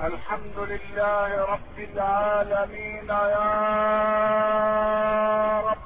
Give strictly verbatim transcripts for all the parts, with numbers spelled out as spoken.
الحمد لله رب العالمين يا رب.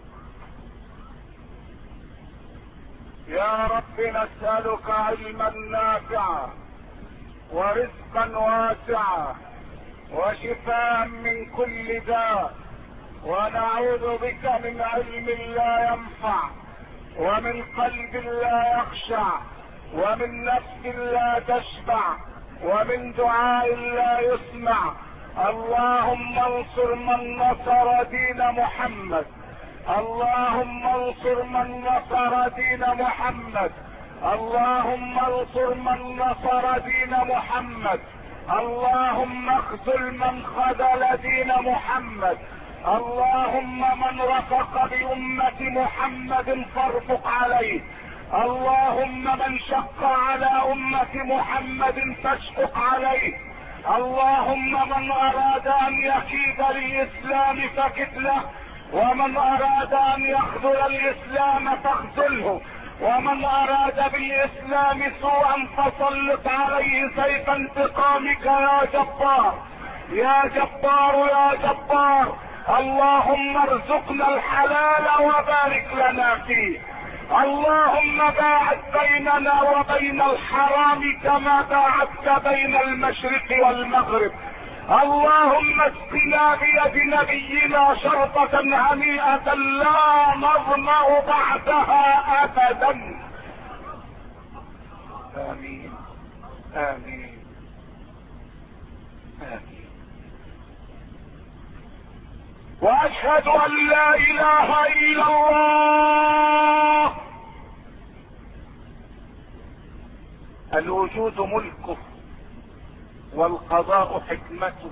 يا رب نسألك علما نافعا ورزقا واسعا وشفاء من كل داء، ونعوذ بك من علم لا ينفع ومن قلب لا يخشع ومن نفس لا تشبع ومن دعاء لا يسمع. اللهم انصر من نصر دين محمد، اللهم انصر من نصر دين محمد، اللهم انصر من نصر دين محمد، اللهم اخذل من خذل دين محمد، اللهم من رفق بأمة محمد فارفق عليه، اللهم من شق على أمة محمد فاشقق عليه، اللهم من أراد أن يكيد للإسلام فكد له، ومن أراد أن يخذل الإسلام فاخذله، ومن أراد بالإسلام سوءا فسلط عليه سيف انتقامك يا جبار يا جبار يا جبار. اللهم ارزقنا الحلال وبارك لنا فيه، اللهم باعد بيننا وبين الحرام كما باعدت بين المشرق والمغرب. اللهم اسقنا بيد نبينا شربة هنيئة لا نظمأ بعدها ابدا. امين امين امين. واشهد ان لا اله الا الله. الوجود ملكه والقضاء حكمته،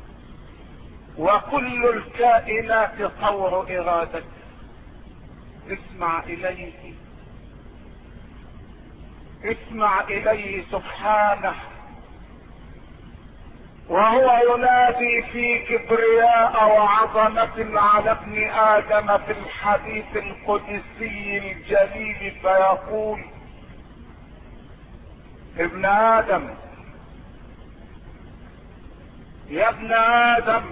وكل الكائنات طور ارادته. اسمع اليه اسمع اليه سبحانه وهو ينادي في كبرياء وعظمة على ابن ادم في الحديث القدسي الجليل فيقول: ابن ادم، يا ابن ادم،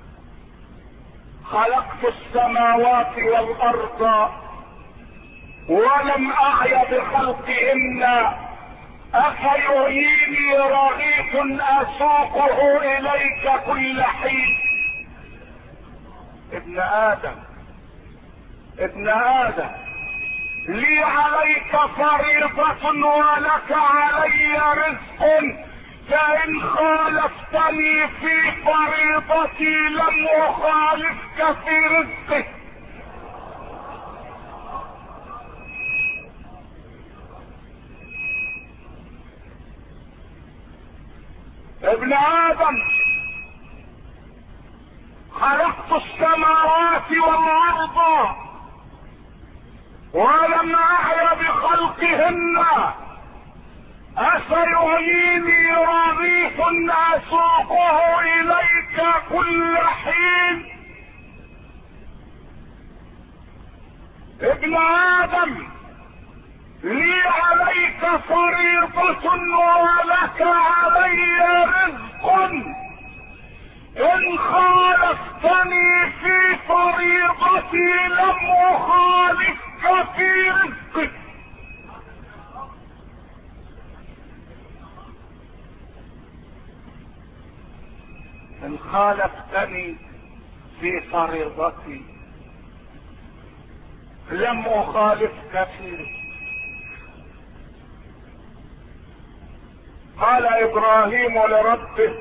خلقت السماوات والارض ولم اعي بخلقهن، افيحييني رغيف اسوقه اليك كل حين. ابن ادم ابن ادم لي عليك فريضة ولك علي رزق، فان خالفتني في فريضتي لم اخالفك في رزقك. ابن ادم، خلقت السماوات والارض ولم اعي بخلقهن، أفيحييني رغيف أسوقه إليك كل حين. ابن آدم، لي عليك فريضة ولك علي رزق، إن خالفتني في فريضتي لم أخالفك في رزقك. ان خالفتني في فريضتي لم اخالفك في. قال ابراهيم لربه: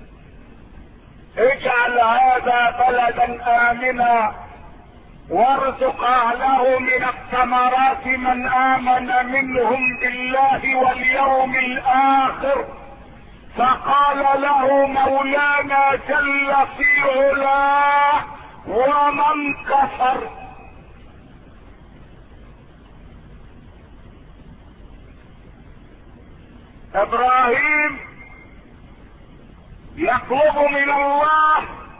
اجعل هذا بلدا امنا وارزق اهله من الثمرات من امن منهم بالله واليوم الاخر. فقال له مولانا جل في علاه: ومن كفر. ابراهيم يطلب من الله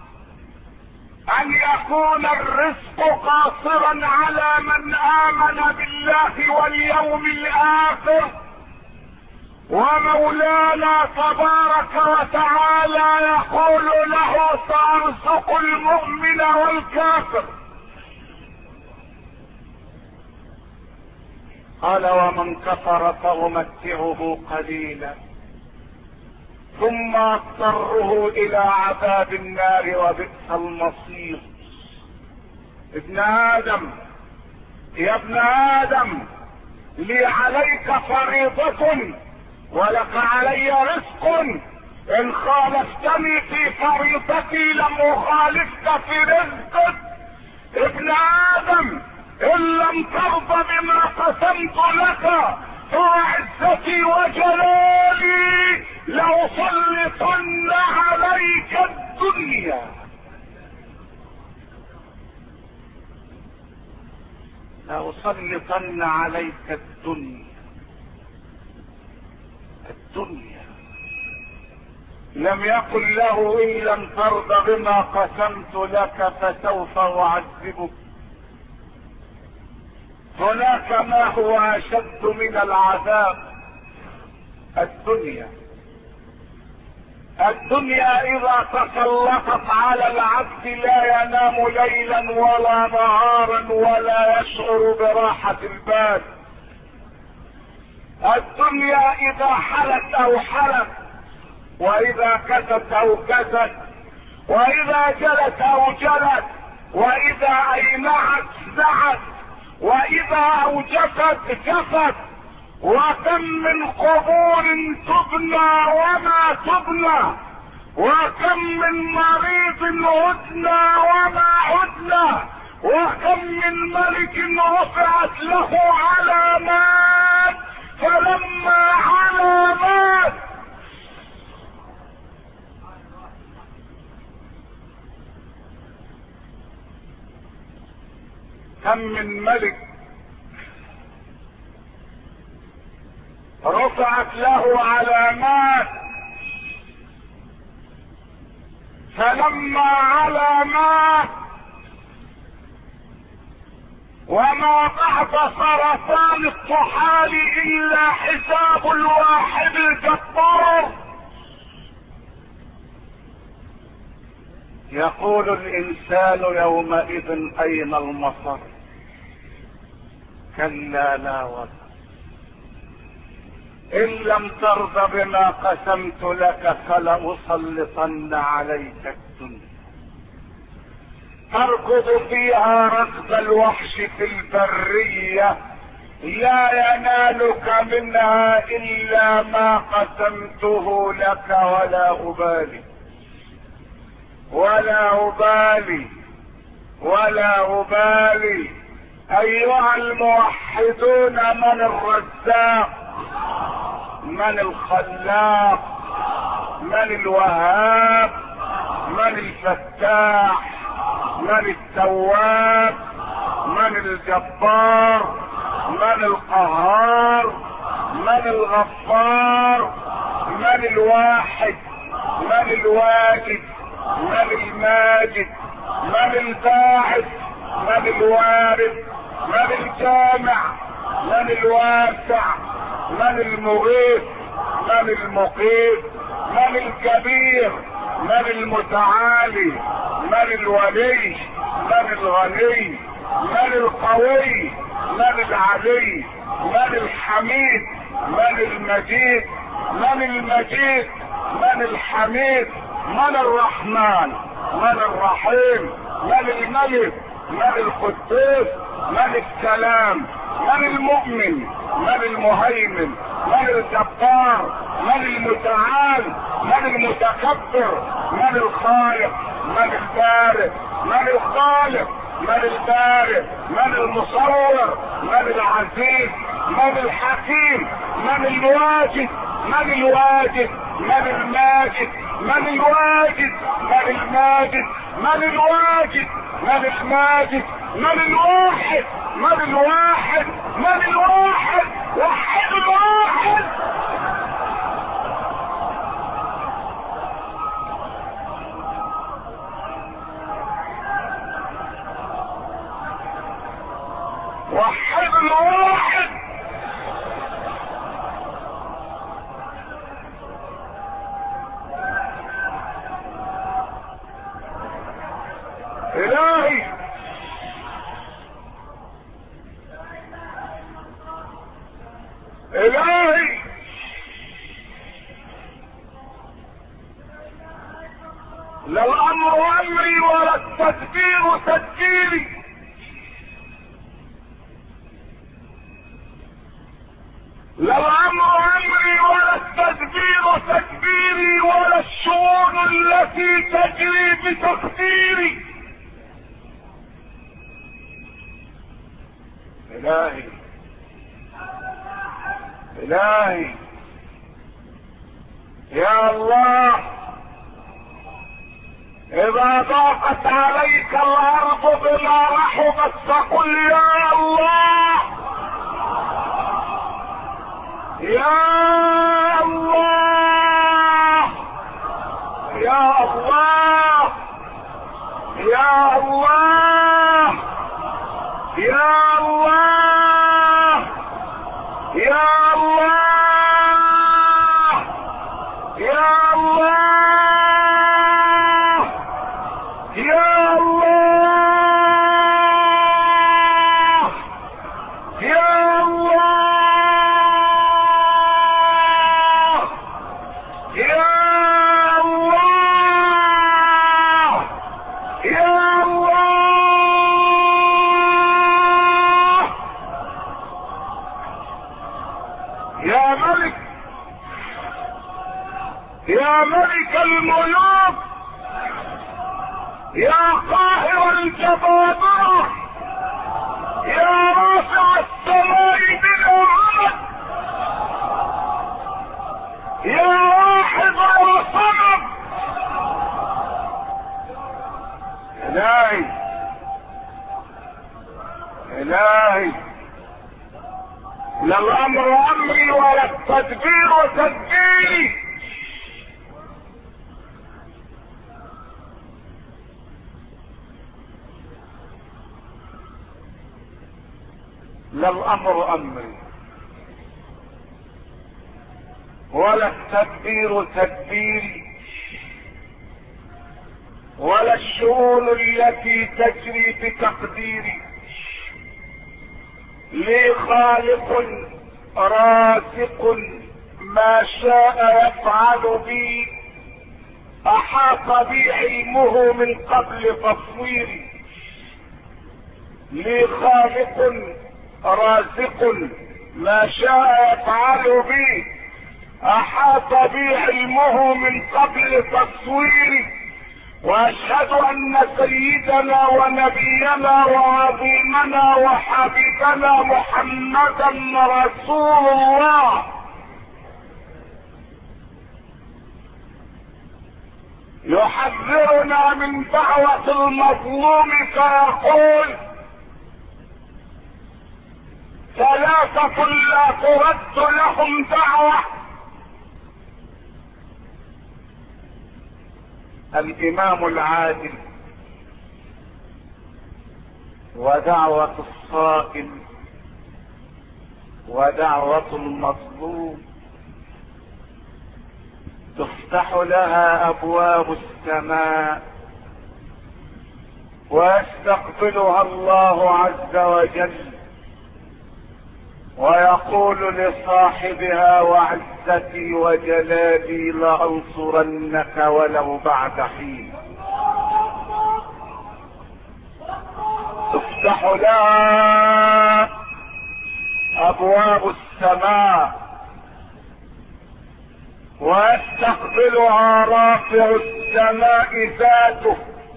ان يكون الرزق قاصرا على من امن بالله واليوم الاخر، ومولانا تبارك وتعالى ولا يقول له سأرزق المؤمن والكافر. قال ومن كفر فأمتعه قليلا ثم اضطره الى عذاب النار وبئس المصير. ابن ادم يا ابن ادم لي عليك فريضة ولك علي رزق، ان خالفتني في فريضتي لم اخالفك في رزقك. ابن ادم ان لم ترضى بما قسمت لك فعزتي وجلالي لأسلطن عليك الدنيا. لأسلطن عليك الدنيا. الدنيا لم يقل له ان لم ترضى بما قسمت لك فسوف اعذبك. هناك ما هو اشد من العذاب. الدنيا الدنيا اذا تسلطت على العبد لا ينام ليلا ولا نهارا ولا يشعر براحة البال. الدنيا اذا حلت او حلت، واذا كست او كست، واذا جلت او جلت، واذا اينعت سعت، واذا اوجفت جفت. وكم من قبور تبنى وما تبنى، وكم من مريض هدنى وما هدنى، وكم من ملك رفعت له علامات فلما علامات كم من ملك رفعت له علامات فلما علامات وما بعد سرطان الطحال الا حساب الواحد الجبار. يقول الانسان يومئذ اين المفر؟ كلا لا وزر. ان لم ترض بما قسمت لك فلأسلطن عليك الدنيا تركض فيها ركض الوحش في البرية، لا ينالك منها الا ما قسمته لك ولا ابالي ولا ابالي ولا ابالي. ايها الموحدون، من الرزاق؟ من الخلاق؟ من الوهاب؟ من الفتاح؟ من التواب؟ من الجبار؟ من القهار؟ من الغفار؟ من الواحد؟ من الواجد؟ من الماجد؟ من الباعث؟ من الوارث؟ من الجامع؟ من الواسع؟ من المغيث؟ من المقيت؟ من الكبير؟ من المتعالي؟ من الولي؟ من الغني؟ من القوي؟ من العلي؟ من الحميد؟ من المجيد؟ من المجيد؟ من الحميد؟ من الرحمن؟ من الرحيم؟ من الملك؟ من القدوس؟ من السلام؟ من المؤمن؟ من المهيمن؟ من الجبار؟ من المتعال؟ من المتكبر؟ من الخالق؟ من البارئ؟ من الخالق؟ من البارئ؟ من المصور؟ من العزيز؟ من الحكيم؟ من الواجد؟ من الواجد؟ من الماجد؟ من الواجد؟ من الماجد؟ من الواجد؟ من الماجد؟ من الواحد؟ من الواحد؟ من الواحد؟ وحد الواحد. وحد الواحد. الهي الهي لا الامر امري ولا التدبير تدبيري، لا الامر امري ولا التدبير تدبيري، ولا الشؤون التي تجري بتقديري. الهي الهي يا الله، اذا ضاقت عليك الارض بما رحبت فقل يا الله يا الله يا الله يا الله يا الله يا الله يا الله يا الله يا الله يا الله يا الله يا ملك يا ملك الملوك يا قاهر الجبابرة يا رافع السماء بلا عمد يا واحد وصمد. الهي الهي لا الامر امري ولا التدبير تدبيري، لا الامر امري ولا التدبير تدبيري، ولا الشؤون التي تجري بتقديري. لي خالق رازق ما شاء يفعل بي، احاط بي علمه من قبل تصويري. لي خالق رازق ما شاء يفعل بي، احاط بي علمه من قبل تصويري. واشهد ان سيدنا ونبينا وعظيمنا وحبيبنا محمدا رسول الله يحذرنا من دعوة المظلوم فيقول: ثلاثة لا ترد لهم دعوة: الامام العادل، ودعوة الصائم، ودعوة المظلوم تفتح لها ابواب السماء ويستقبلها الله عز وجل ويقول لصاحبها: وعزتي وجلالي لأنصرنك ولو بعد حين. تفتح لها ابواب السماء ويستقبلها رافع السماء ذاته.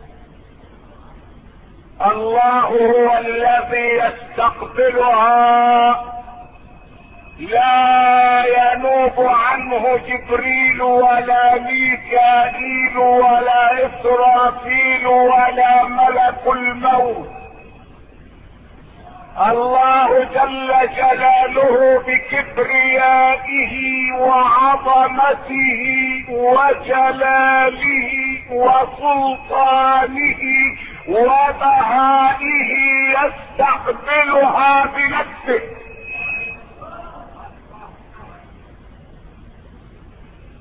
الله هو الذي يستقبلها، لا ينوب عنه جبريل ولا ميكائيل ولا إسرافيل ولا ملك الموت. الله جل جلاله بكبريائه وعظمته وجلاله وسلطانه وبهائه يستقبلها بنفسه.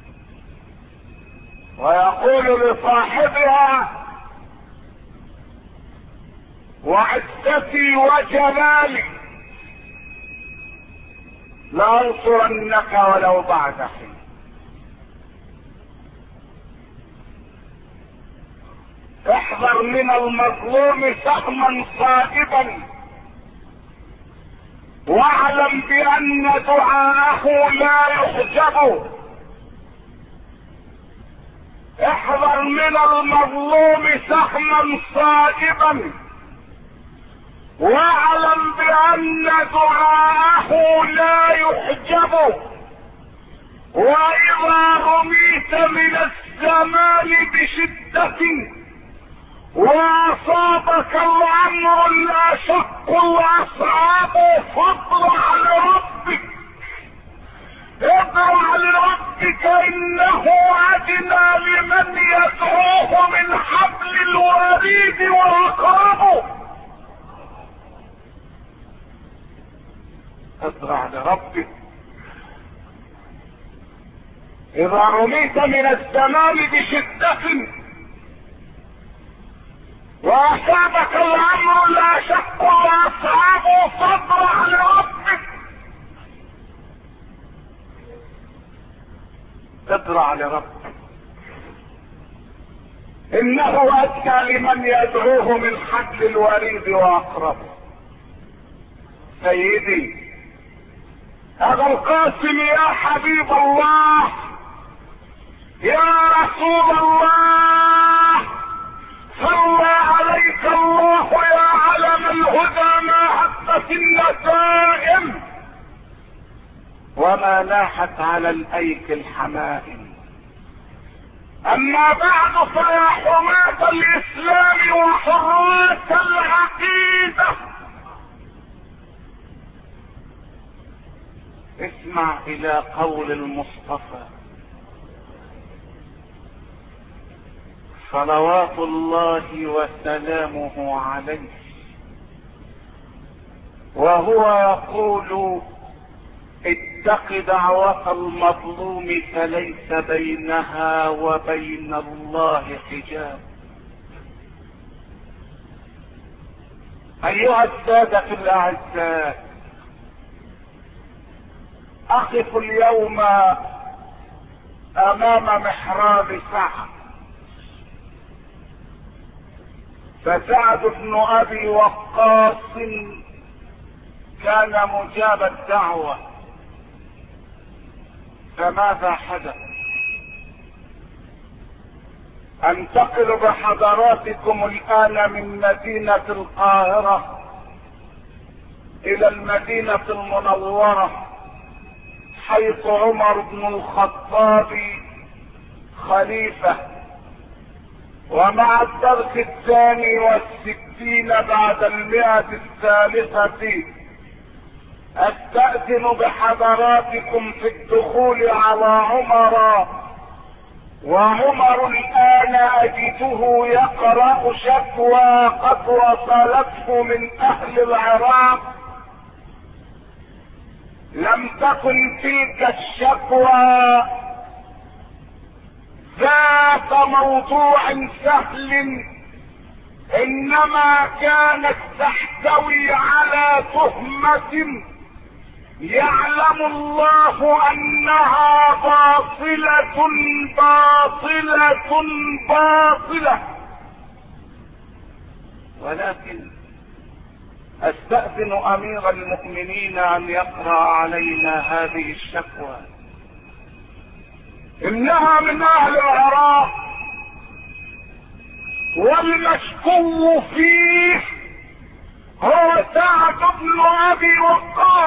ويقول لصاحبها: وعزتي وجلالي لأنصرنك ولو بعد حين. احذر من المظلوم سهما صائبا، واعلم بأن دعاءه لا يحجب. احذر من المظلوم سهما صائبا، واعلم بأن دعاءه لا يحجب. وإذا رميت من الزمان بشدة واصابك الامر الاشق واصعب فاطلع لربك، اطلع لربك انه ادنى لمن يدعوه من حبل الوريد واقرب. اطلع لربك. اذا رميت من الزمان بشدة واصابك الامر الاشق واصعب فاطلع لربك، اطلع لربك انه ادنى لمن يدعوه من حبل الوريد واقرب. سيدي ابا القاسم يا حبيب الله يا رسول الله، صلى عليك الله يا علم الهدى، ما هبت النسائم وما لاحت على الايك الحمائم. اما بعد فيا حماة الاسلام وحراس العقيدة، اسمع الى قول المصطفى صلوات الله وسلامه عليه، وهو يقول اتق دعوة المظلوم فليس بينها وبين الله حجاب. ايها السادة الاعزاء، اقف اليوم امام محراب سعد، فسعد بن ابي وقاص كان مجاب الدعوة. فماذا حدث؟ انتقل بحضراتكم الان من مدينة القاهرة الى المدينة المنورة، حيث عمر بن الخطاب خليفة، ومع الدرس الثاني والستين بعد المئة الثالثة استأذن بحضراتكم في الدخول على عمر. وعمر الآن أجده يقرأ شكوى قد وصلته من أهل العراق. لم تكن تلك الشكوى ذات موضوع سهل، انما كانت تحتوي على تهمة يعلم الله انها باطلة باطلة باطلة. ولكن استأذن امير المؤمنين ان يقرأ علينا هذه الشكوى. انها من اهل العراق، والمشكو فيه هو سعد بن ابي وقاص.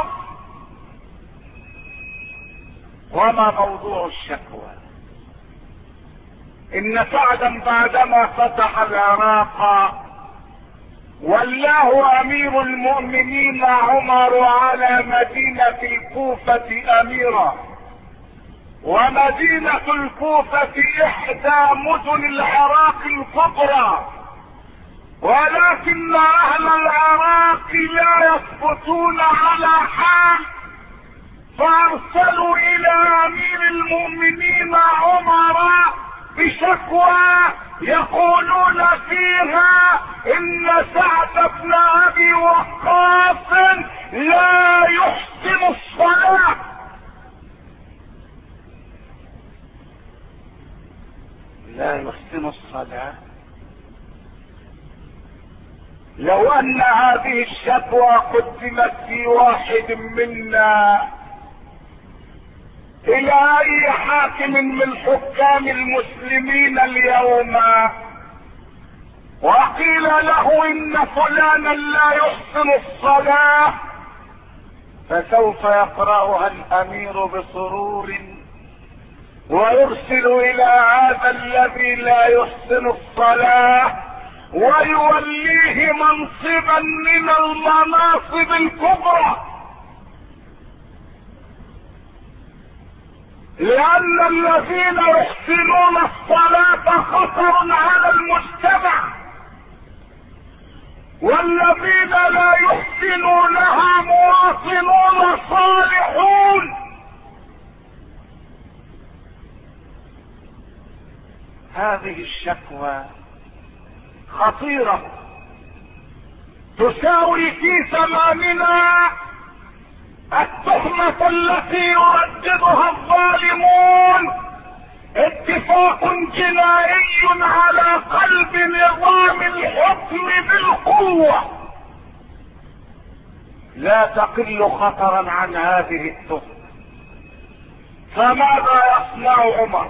وما موضوع الشكوى؟ ان سعدا بعدما فتح العراق ولاه امير المؤمنين عمر على مدينة الكوفة اميرا، ومدينة الكوفة احدى مدن العراق الكبرى، ولكن اهل العراق لا يثبتون على حال، فارسلوا الى امير المؤمنين عمر بشكوى يقولون فيها ان سعد بن ابي وقاص لا يحسن الصلاة. لا يحسن الصلاة. لو ان هذه الشكوى قدمت في واحد منا الى اي حاكم من حكام المسلمين اليوم وقيل له ان فلانا لا يحسن الصلاة، فسوف يقرأها الامير بسرور ويرسل الى هذا الذي لا يحسن الصلاة ويوليه منصبا من المناصب الكبرى، لان الذين يحسنون الصلاة خطر على المجتمع، والذين لا يحسنونها مواطنون صالحون. هذه الشكوى خطيرة تساوي في ثماننا التهمة التي يرددها الظالمون اتفاق جنائي على قلب نظام الحكم بالقوة، لا تقل خطرا عن هذه التهمة. فماذا يصنع عمر؟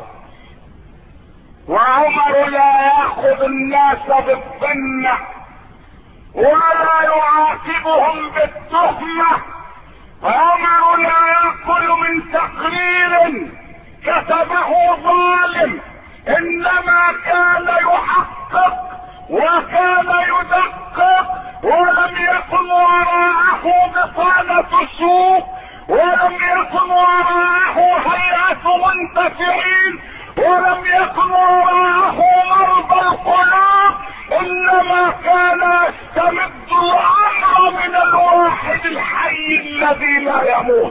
وعمر لا ياخذ الناس بالظن ولا يعاقبهم بالتهمة. عمر لا يأكل من تقرير كتبه ظالم، انما كان يحقق وكان يدقق، ولم يكن وراءه بطانة سوء، ولم يكن وراءه هيئة منتفعين، ولم يكن وراءه مرضى القلوب، انما كان يستمد الامر من الواحد الحي الذي لا يموت.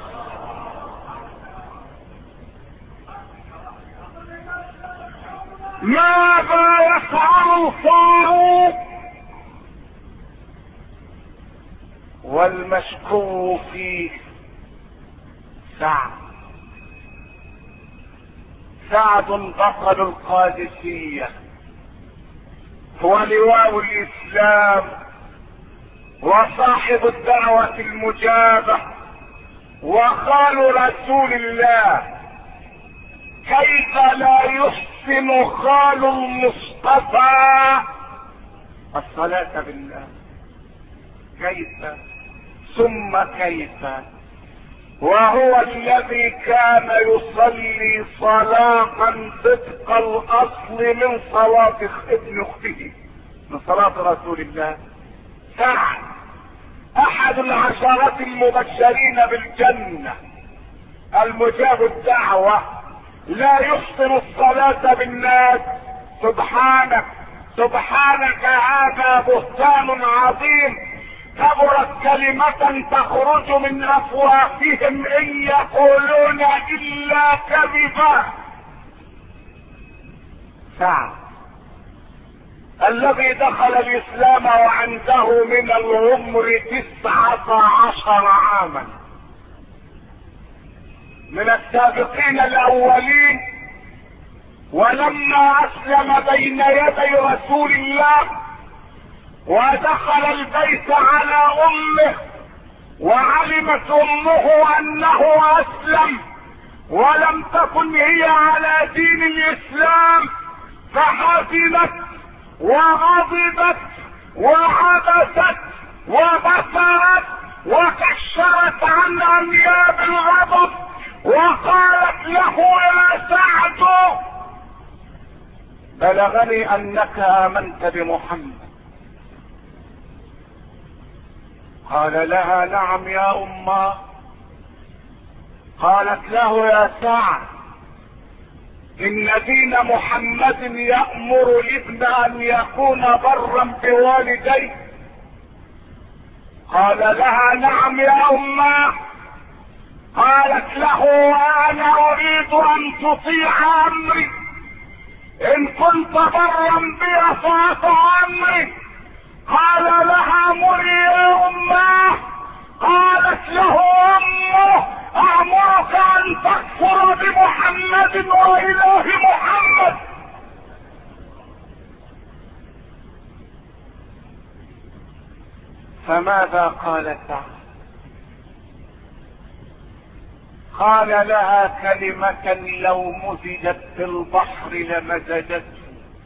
ماذا يفعل الفاروق والمشكو فيه؟ سعد. سعد بطل القادسية، هو لواء الاسلام وصاحب الدعوة المجابة وخال رسول الله. كيف لا يحسن خال المصطفى الصلاة بالله؟ كيف ثم كيف وهو الذي كان يصلي صلاة صدق الاصل من صلاة ابن اخته، من صلاة رسول الله. سعد احد العشرة المبشرين بالجنة المجاب الدعوة، لا يحسن الصلاة بالناس. سبحانك سبحانك هذا بهتان عظيم، كبرت كلمة تخرج من افواههم ان يقولون الا كذبا. سعد الذي دخل الاسلام وعنده من العمر تسعة عشر عاما، من السابقين الاولين، ولما اسلم بين يدي رسول الله ودخل البيت على امه وعلمت امه انه اسلم ولم تكن هي على دين الاسلام، فحزنت وغضبت وعبست وبصرت وكشرت عن انياب الغضب وقالت له يا سعد بلغني انك امنت بمحمد. قال لها نعم يا امه. قالت له يا سعد ان دين محمد يأمر الابن ان يكون برا بوالديه. قال لها نعم يا امه. قالت له وانا اريد ان تطيع امري، ان كنت برا بي فاعف عني. قال لها مري يا اماه. قالت له امه امرك ان تكفر بمحمد واله محمد. فماذا قالت؟ قال لها كلمة لو مزجت في البحر لمزجته،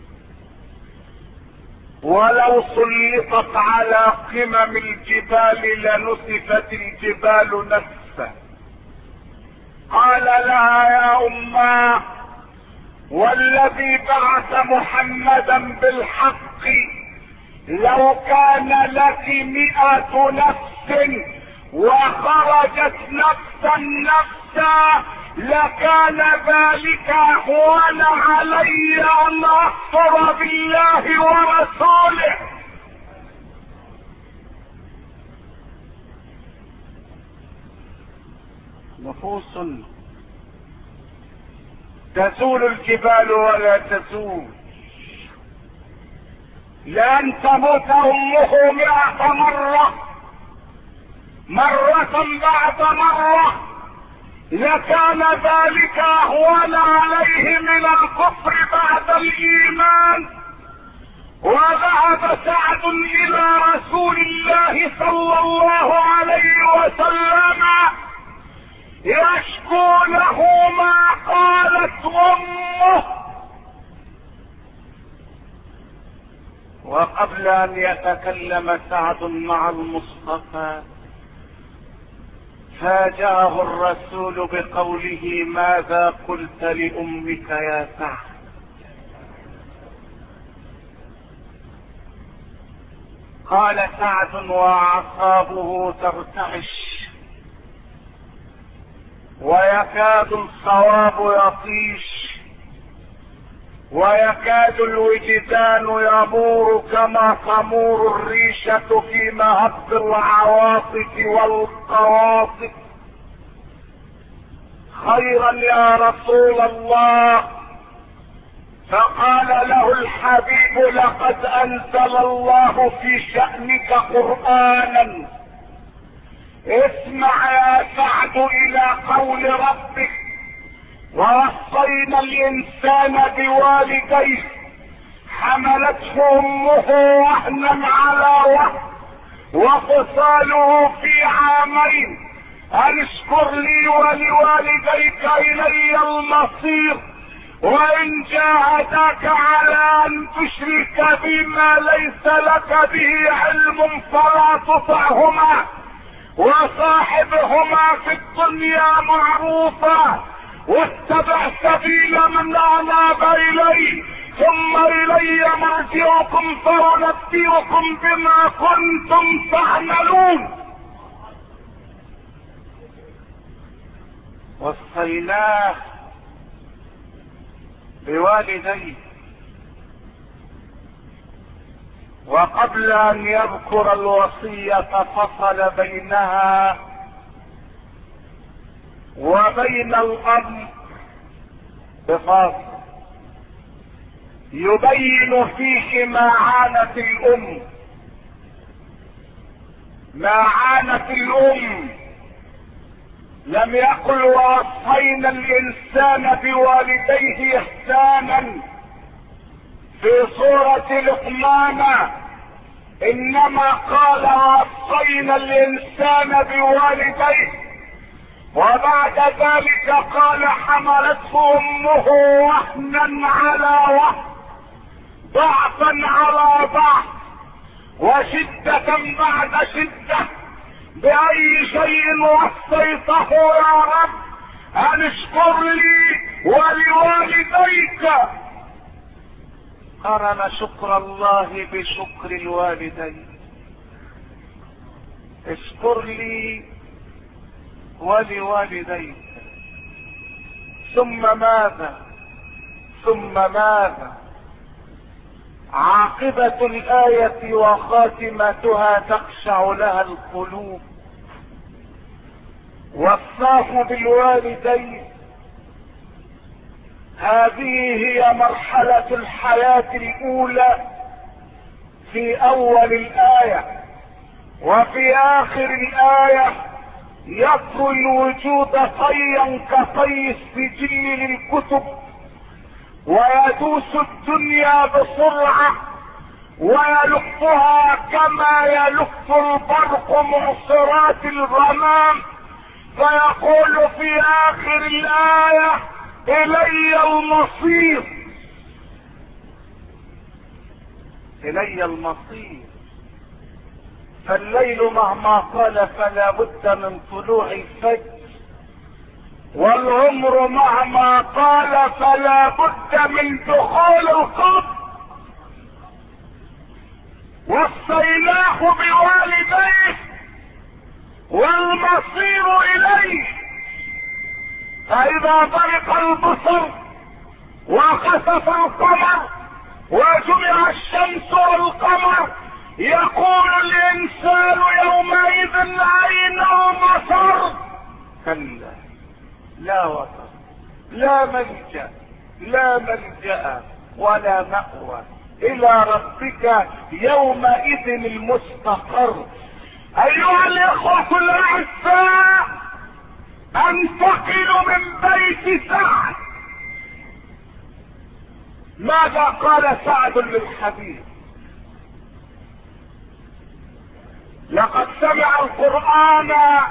ولو سلطت على قمم الجبال لنسفت الجبال نسفا. قال لها يا اماه والذي بعث محمدا بالحق لو كان لك مئة نفس وخرجت نفسا نفسا لكان ذلك اهون علي ان اكفر بالله ورسوله. نفوس تزول الجبال ولا تزول. لان تموت امه مئة مرة مرة بعد مرة لكان ذلك اهون عليه من الكفر بعد الايمان. وذهب سعد الى رسول الله صلى الله عليه وسلم يشكو له ما قالت امه. وقبل ان يتكلم سعد مع المصطفى فاجأه الرسول بقوله ماذا قلت لأمك يا سعد؟ قال سعد واعصابه ترتعش ويكاد الصواب يطيش ويكاد الوجدان يمور كما تمور الريشة في مهب العواصف والقواصف. خيرا يا رسول الله. فقال له الحبيب لقد انزل الله في شأنك قرآنا. اسمع يا سعد الى قول ربك ووصينا الانسان بوالديه حملته امه وهنا على وهن وفصاله في عامين ان اشكر لي ولوالديك الي المصير وان جاهداك على ان تشرك بما ليس لك به علم فلا تطعهما وصاحبهما في الدنيا معروفا واتبع سبيل من اناب الي ثم الي مرجعكم فانبئكم بما كنتم تعملون. وصيناه بوالديه. وقبل ان يذكر الوصية فصل بينها وبين الامر بفاصل يبين فيه ما عانت الام ما عانت الام. لم يقل ووصينا الانسان بوالديه احسانا في سورة لقمان، انما قال ووصينا الانسان بوالديه وبعد ذلك قال حملته امه وهنا على وهن ضعفا على ضعف وشدة بعد شدة. بأي شيء وصيته يا رب؟ ان اشكر لي ولوالديك. قرن شكر الله بشكر الوالدين. اشكر لي ولوالديك. ثم ماذا ثم ماذا عاقبة الآية وخاتمتها تخشع لها القلوب. وصاه بالوالدين هذه هي مرحلة الحياة الأولى في أول الآية. وفي آخر الآية يطوي الوجود طيا كطي السجل للكتب، ويدوس الدنيا بسرعة ويلفها كما يلف البرق معصرات الغمام، فيقول في آخر الآية: إلي المصير. إلي المصير. فالليل مهما طال فلا بد من طلوع الفجر، والعمر مهما طال فلا بد من دخول القبر، والصيلاح بوالديه والمصير إليه. فإذا برق البصر وخسف القمر وجمع الشمس والقمر يقول الإنسان يومئذ أين المصر؟ كلا، لا وصر، لا ملجأ، لا ملجأ ولا مأوى، إلى ربك يومئذ المستقر. أيها الإخوة الأعزاء، انتقل من بيت سعد. ماذا قال سعد للحبيب؟ لقد سمع القرآن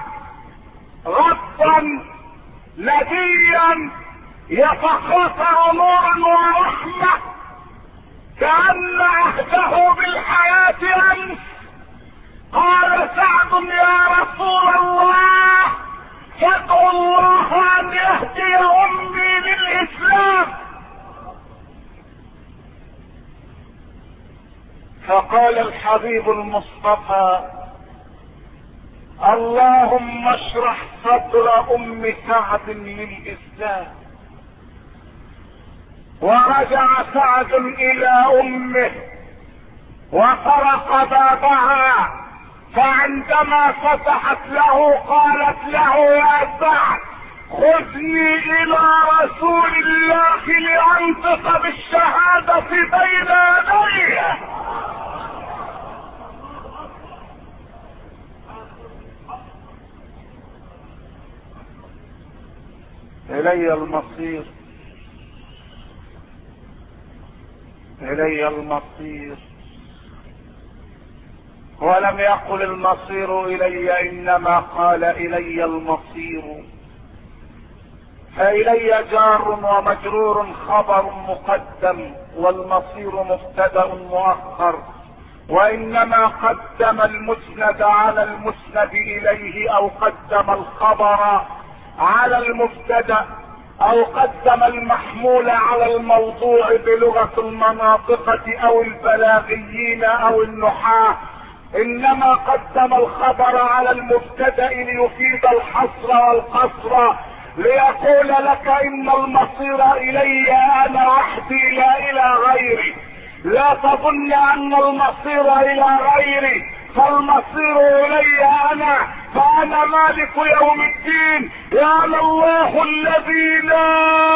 غضا لديا يتخاطر نورا ورحمة كأن عهده بالحياة أمس. قال سعد: يا رسول الله، فادعو الله أن يهدي أمي للإسلام. فقال الحبيب المصطفى: اللهم اشرح صدر ام سعد للاسلام. ورجع سعد الى امه وطرق بابها، فعندما فتحت له قالت له: يا سعد، خذني الى رسول الله لانطق بالشهادة بين يديه. إلي المصير، إلي المصير. ولم يقل المصير إلي، إنما قال إلي المصير. فإلي جار ومجرور خبر مقدم، والمصير مبتدأ مؤخر، وإنما قدم المسند على المسند إليه، أو قدم الخبر على المبتدأ، او قدم المحمول على الموضوع بلغة المناطقة او البلاغيين او النحاة. انما قدم الخبر على المبتدأ ليفيد الحصر والقصر، ليقول لك ان المصير الي انا وحدي لا الى غيري. لا تظن ان المصير الى غيري، فالمصير الي انا، فانا مالك يوم الدين. يا الله الذي لا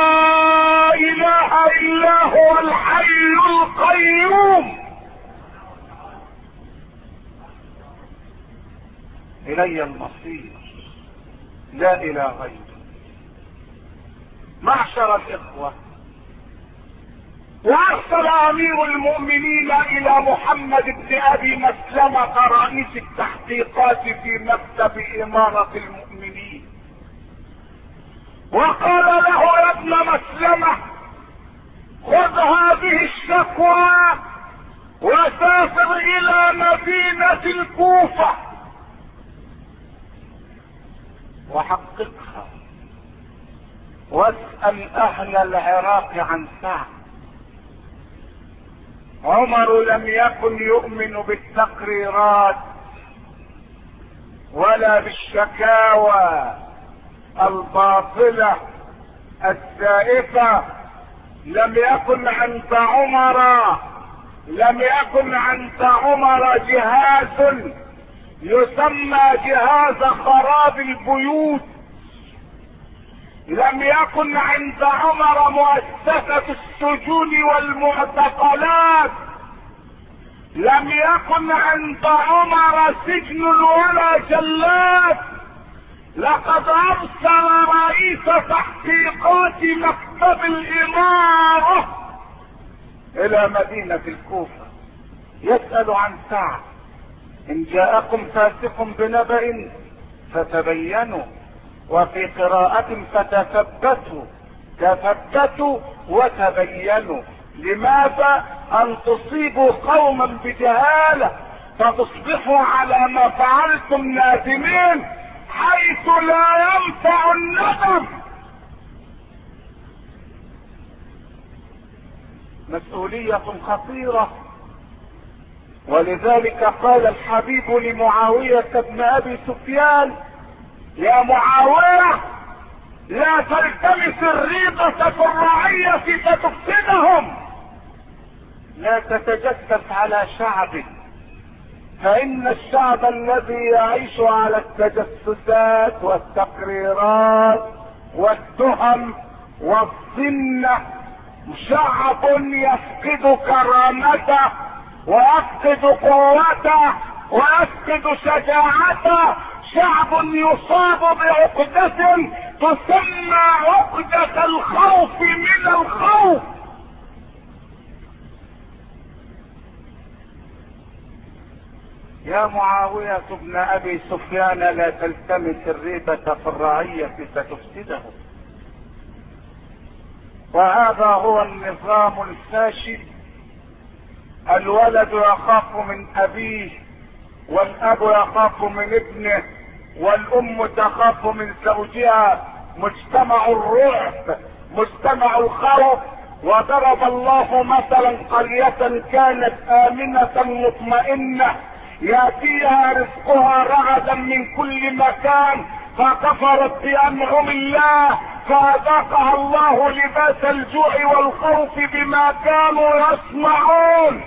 اله الا هو الحي القيوم. الي المصير لا الى غيري. معشر الاخوة، وارسل امير المؤمنين الى محمد بن ابي مسلمة رئيس التحقيقات في مكتب امارة المؤمنين، وقال له: يا ابن مسلمة، خذ هذه الشكوى وسافر الى مدينة الكوفة وحققها، واسأل اهل العراق عن سعد. عمر لم يكن يؤمن بالتقريرات ولا بالشكاوى الباطلة الزائفة. لم يكن عند عمر لم يكن عند عمر جهاز يسمى جهاز خراب البيوت، لم يكن عند عمر مؤسسة السجون والمعتقلات، لم يكن عند عمر سجن ولا جلاد. لقد ارسل رئيس تحقيقات مكتب الامارة الى مدينة الكوفة يسأل عن سعد: ان جاءكم فاسق بنبأ فتبينوا، وفي قراءة فتثبتوا، تثبتوا وتبينوا. لماذا؟ ان تصيبوا قوما بجهالة فتصبحوا على ما فعلتم نادمين، حيث لا ينفع الندم. مسؤولية خطيرة، ولذلك قال الحبيب لمعاوية بن ابي سفيان: يا معاوية، لا تلتمس الريبة في الرعية فتفسدهم، لا تتجسس على شعبك، فإن الشعب الذي يعيش على التجسسات والتقريرات والتهم والظنة شعب يفقد كرامته ويفقد قوته ويفقد شجاعته، شعب يصاب بعقدة تسمى عقدة الخوف من الخوف. يا معاوية بن ابي سفيان، لا تلتمس الريبة في الرعية فتفسده. وهذا هو النظام الفاشل. الولد يخاف من ابيه، والاب يخاف من ابنه، والام تخاف من زوجها. مجتمع الرعب، مجتمع الخوف. وضرب الله مثلا قرية كانت آمنة مطمئنة ياتيها رزقها رغدا من كل مكان، فكفرت بأنعم الله فأذاقها الله لباس الجوع والخوف بما كانوا يصنعون.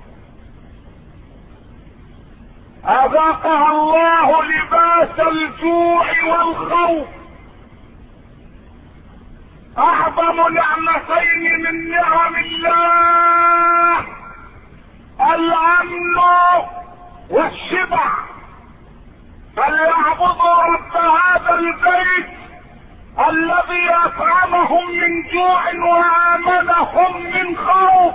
أذاقها الله لباس الجوع والخوف. أعظم نعمتين من نعم الله الأمن والشبع. فليعبدوا رب هذا البيت الذي أطعمهم من جوع وآمنهم من خوف.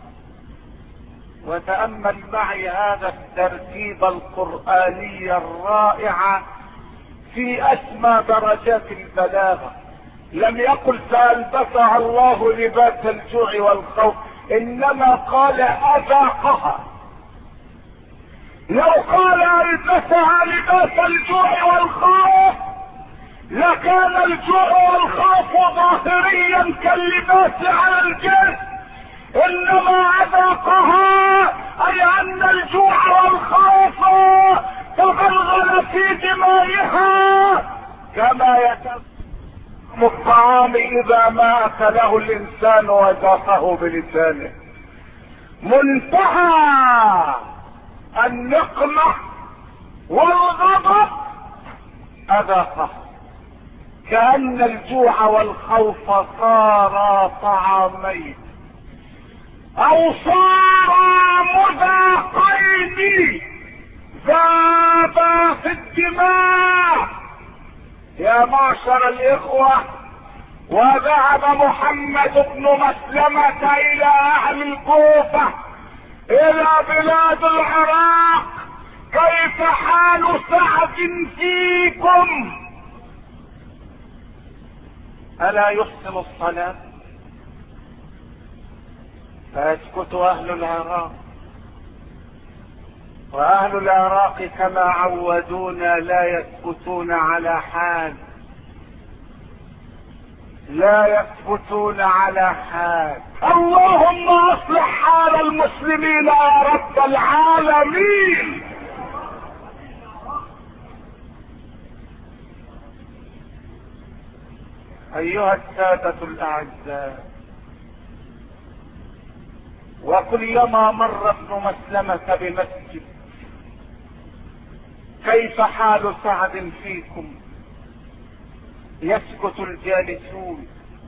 وتأمل معي هذا الترتيب القرآني الرائع في أسمى درجات البلاغة. لم يقل فألبسها الله لباس الجوع والخوف، إنما قال أذاقها. لو قال ألبسها لباس الجوع والخوف لكان الجوع والخوف ظاهريا كاللباس على الجسم، انما اذاقها اي ان الجوع والخوف تغلغل في دمائها كما يتم الطعام اذا ما اكله الانسان وذاقه بلسانه. منتهى النقمة والغضب اذاقه، كأن الجوع والخوف صارا طعامين او صارا مذاقين ذابا في الدماء. يا معشر الاخوة، وذهب محمد بن مسلمة الى اهل الكوفة الى بلاد العراق. كيف حال سعد فيكم؟ ألا يحسن الصلاة؟ فيسكت أهل العراق، وأهل العراق كما عودونا لا يثبتون على حال، لا يثبتون على حال. اللهم اصلح حال المسلمين يا رب العالمين. ايها السادة الاعزاء، وكلما مر ابن مسلمة بمسجد كيف حال سعد فيكم؟ يسكت الجالسون.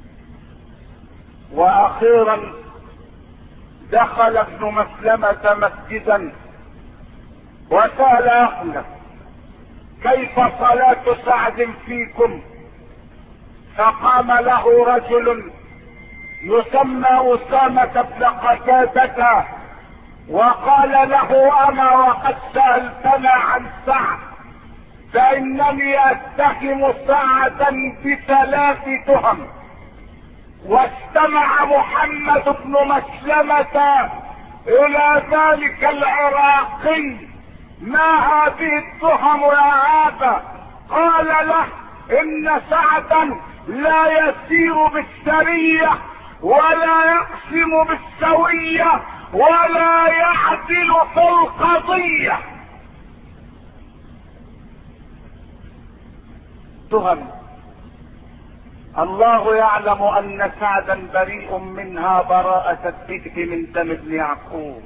واخيرا دخل ابن مسلمة مسجدا وسأل اهله كيف صلاة سعد فيكم؟ فقام له رجل يسمى أسامة بن قتادة وقال له اما وقد سألتنا عن سعد فانني اتهم سعدا بثلاث تهم. واستمع محمد بن مسلمة الى ذلك العراقي ما هذه التهم يا ابا؟ قال له ان سعدا لا يسير بالسرية ولا يقسم بالسوية ولا يعدل في القضية. تهم الله يعلم ان سعدا بريء منها براءة الذئب من دم ابن يعقوب.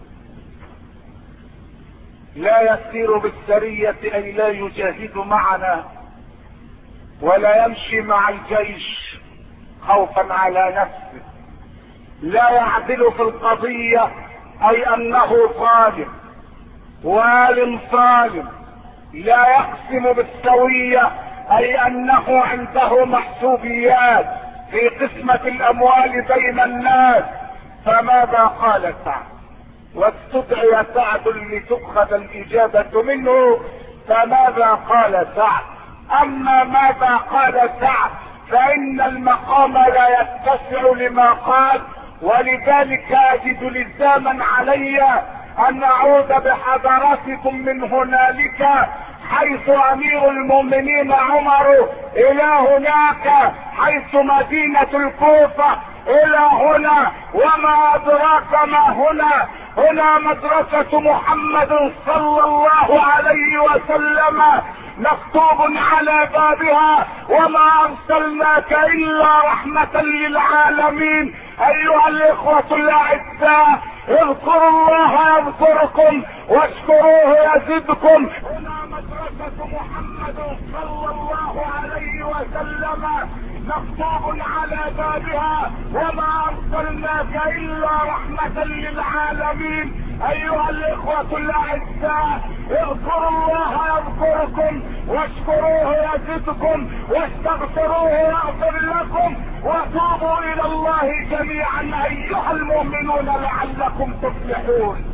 لا يسير بالسرية اي لا يجاهد معنا ولا يمشي مع الجيش خوفا على نفسه. لا يعدل في القضية اي انه ظالم وال ظالم. لا يقسم بالسوية اي انه عنده محسوبيات في قسمة الاموال بين الناس. فماذا قال سعد؟ واستدعي سعد لتؤخذ الاجابة منه. فماذا قال سعد؟ اما ماذا قال سعد فان المقام لا يتسع لما قال، ولذلك اجد لزاما علي ان اعود بحضراتكم من هنالك حيث امير المؤمنين عمر الى هناك حيث مدينة الكوفة الى هنا. وما ادراك ما هنا؟ هنا مدرسة محمد صلى الله عليه وسلم مكتوب على بابها وما ارسلناك الا رحمة للعالمين. ايها الاخوة الاعزاء اذكروا الله يذكركم واشكروه يزدكم. هنا مدرسة محمد صلى الله عليه وسلم مكتوب على بابها وما ارسلناك الا رحمة للعالمين. ايها الاخوة الاعزاء اذكروا الله يذكركم واشكروه يزدكم واستغفروه يغفر لكم وتوبوا الى الله جميعا ايها المؤمنون لعلكم تفلحون.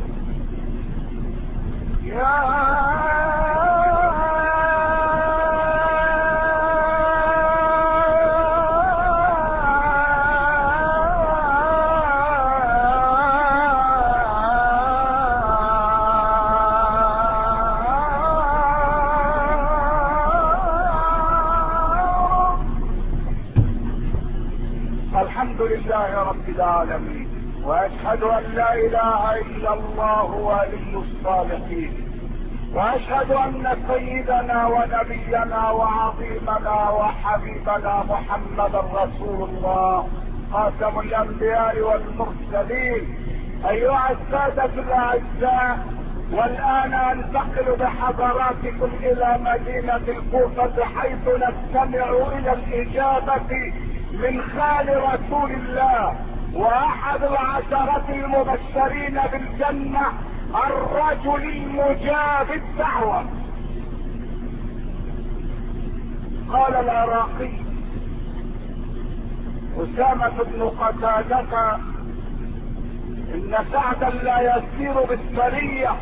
يا الحمد لله رب العالمين واشهد ان لا اله الا الله ولي الصالحين واشهد ان سيدنا ونبينا وعظيمنا وحبيبنا محمدا رسول الله خاتم الانبياء والمرسلين. ايها السادة الاعزاء والان انتقل بحضراتكم الى مدينة الكوفة حيث نستمع الى الاجابة من خال رسول الله واحد العشرة المبشرين بالجنة الرجل المجاب الدعوة. قال العراقي أسامة بن قتادة ان سعدا لا يسير بالسرية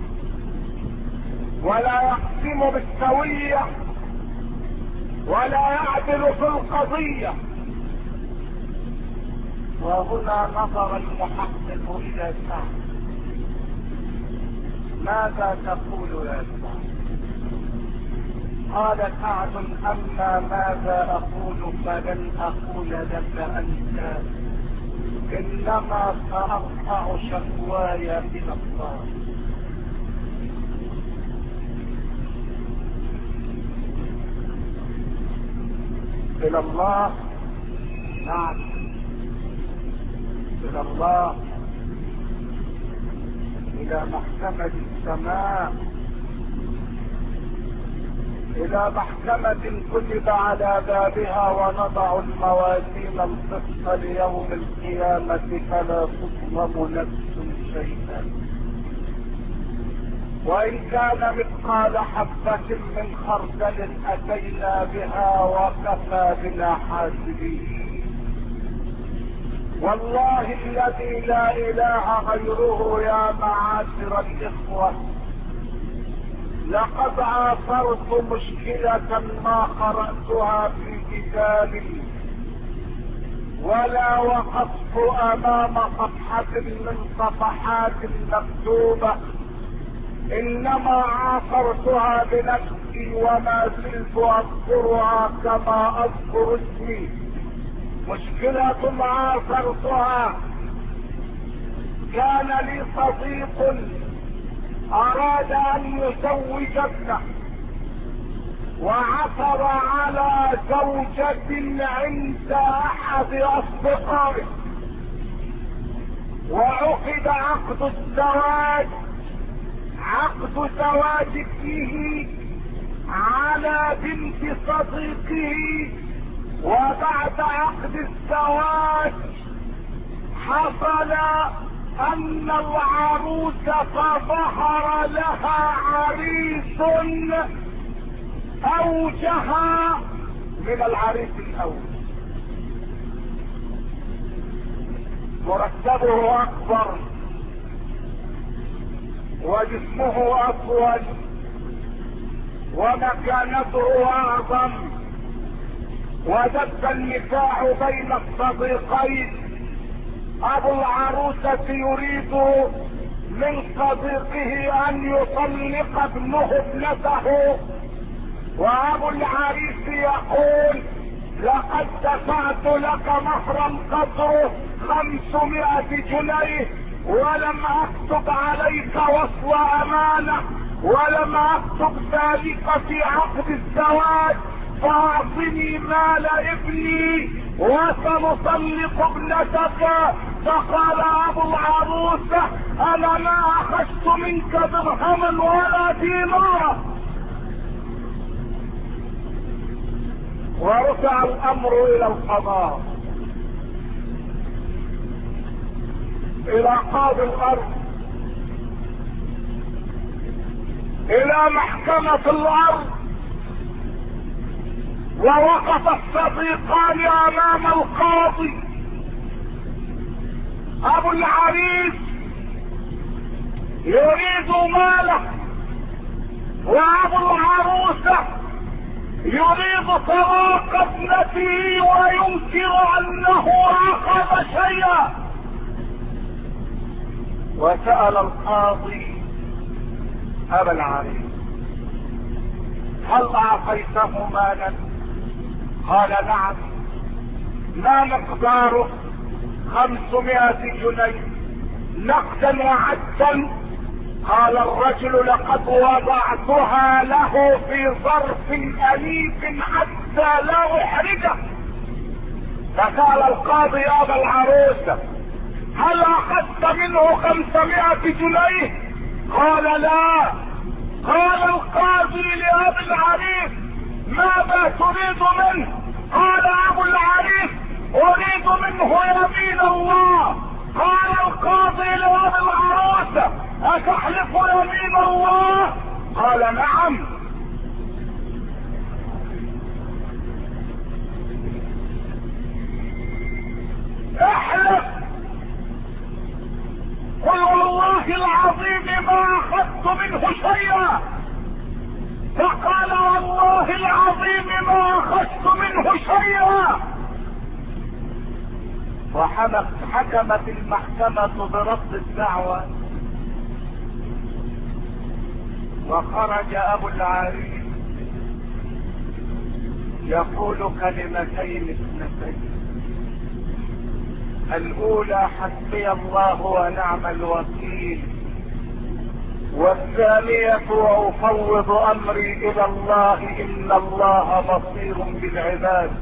ولا يقسم بالسوية ولا يعدل في القضية. وهنا نظر المحقق الى سعد. ماذا تقول يا سعد؟ قال سعد اما ماذا اقول فلن اقول لك انت انما سارفع شكواي الى الله. الى الله؟ نعم الى الله، الى محكمة السماء الى محكمة كتب على بابها ونضع الموازين القسط ليوم القيامة فلا تظلم نفس شيئا، وان كان مثقال حبة من خردل اتينا بها وكفى بنا حاسبين. والله الذي لا اله غيره يا معاشر الاخوة، لقد عاصرت مشكلة ما قرأتها في كتاب ولا وقفت امام صفحة من صفحات مكتوبة، انما عاصرتها بنفسي وما زلت اذكرها كما اذكر اسمي. مشكلة عاصرتها، كان لي صديق اراد ان يزوج ابنه وعثر على زوجة عند احد اصدقائه، وعقد عقد الزواج عقد زواج ابنه على بنت صديقه. وبعد عقد الزواج حصل ان العروسة فظهر لها عريس اوجها من العريس الاول، مرتبه اكبر وجسمه اطول ومكانته اعظم، ودب النكاح بين الصديقين. ابو العروسة يريد من صديقه ان يطلق ابنه ابنته، وابو العريس يقول لقد دفعت لك مهرا قدره خمسمائة جنيه ولم اكتب عليك وصل امانة ولم اكتب ذلك في عقد الزواج، فاعطني مال ابني وسنطلق ابنتك. فقال ابو العروسة انا ما اخذت منك درهما ولا دينارا. ورفع الامر الى القضاء، الى قاضي الارض، الى محكمة الارض. ووقف الصديقان امام القاضي، ابو العريس يريد ماله وابو العروسة يريد طلاق ابنته وينكر انه اخذ شيئا. وسأل القاضي ابا العريس هل اعطيته مالا؟ قال نعم. ما مقداره؟ خمسمائة جنيه نقدا وعدا. قال الرجل لقد وضعتها له في ظرف أليف حتى لا احرجه. فقال القاضي ابا العروسة هل اخذت منه خمسمائة جنيه؟ قال لا. قال القاضي لابي العريس ماذا تريد منه؟ قال ابو العريس اريد منه يمين الله. قال القاضي لابي العروسة اتحلف يمين الله؟ قال نعم. احلف. قل والله العظيم ما اخذت منه شيئا. فقال والله العظيم ما اخذت منه شيئا. وحكمت المحكمة برفض الدعوة، وخرج ابو العريس يقول كلمتين اثنتين. الاولى حسبي الله ونعم الوكيل، والثانية وافوض امري الى الله ان الله بصير بالعباد.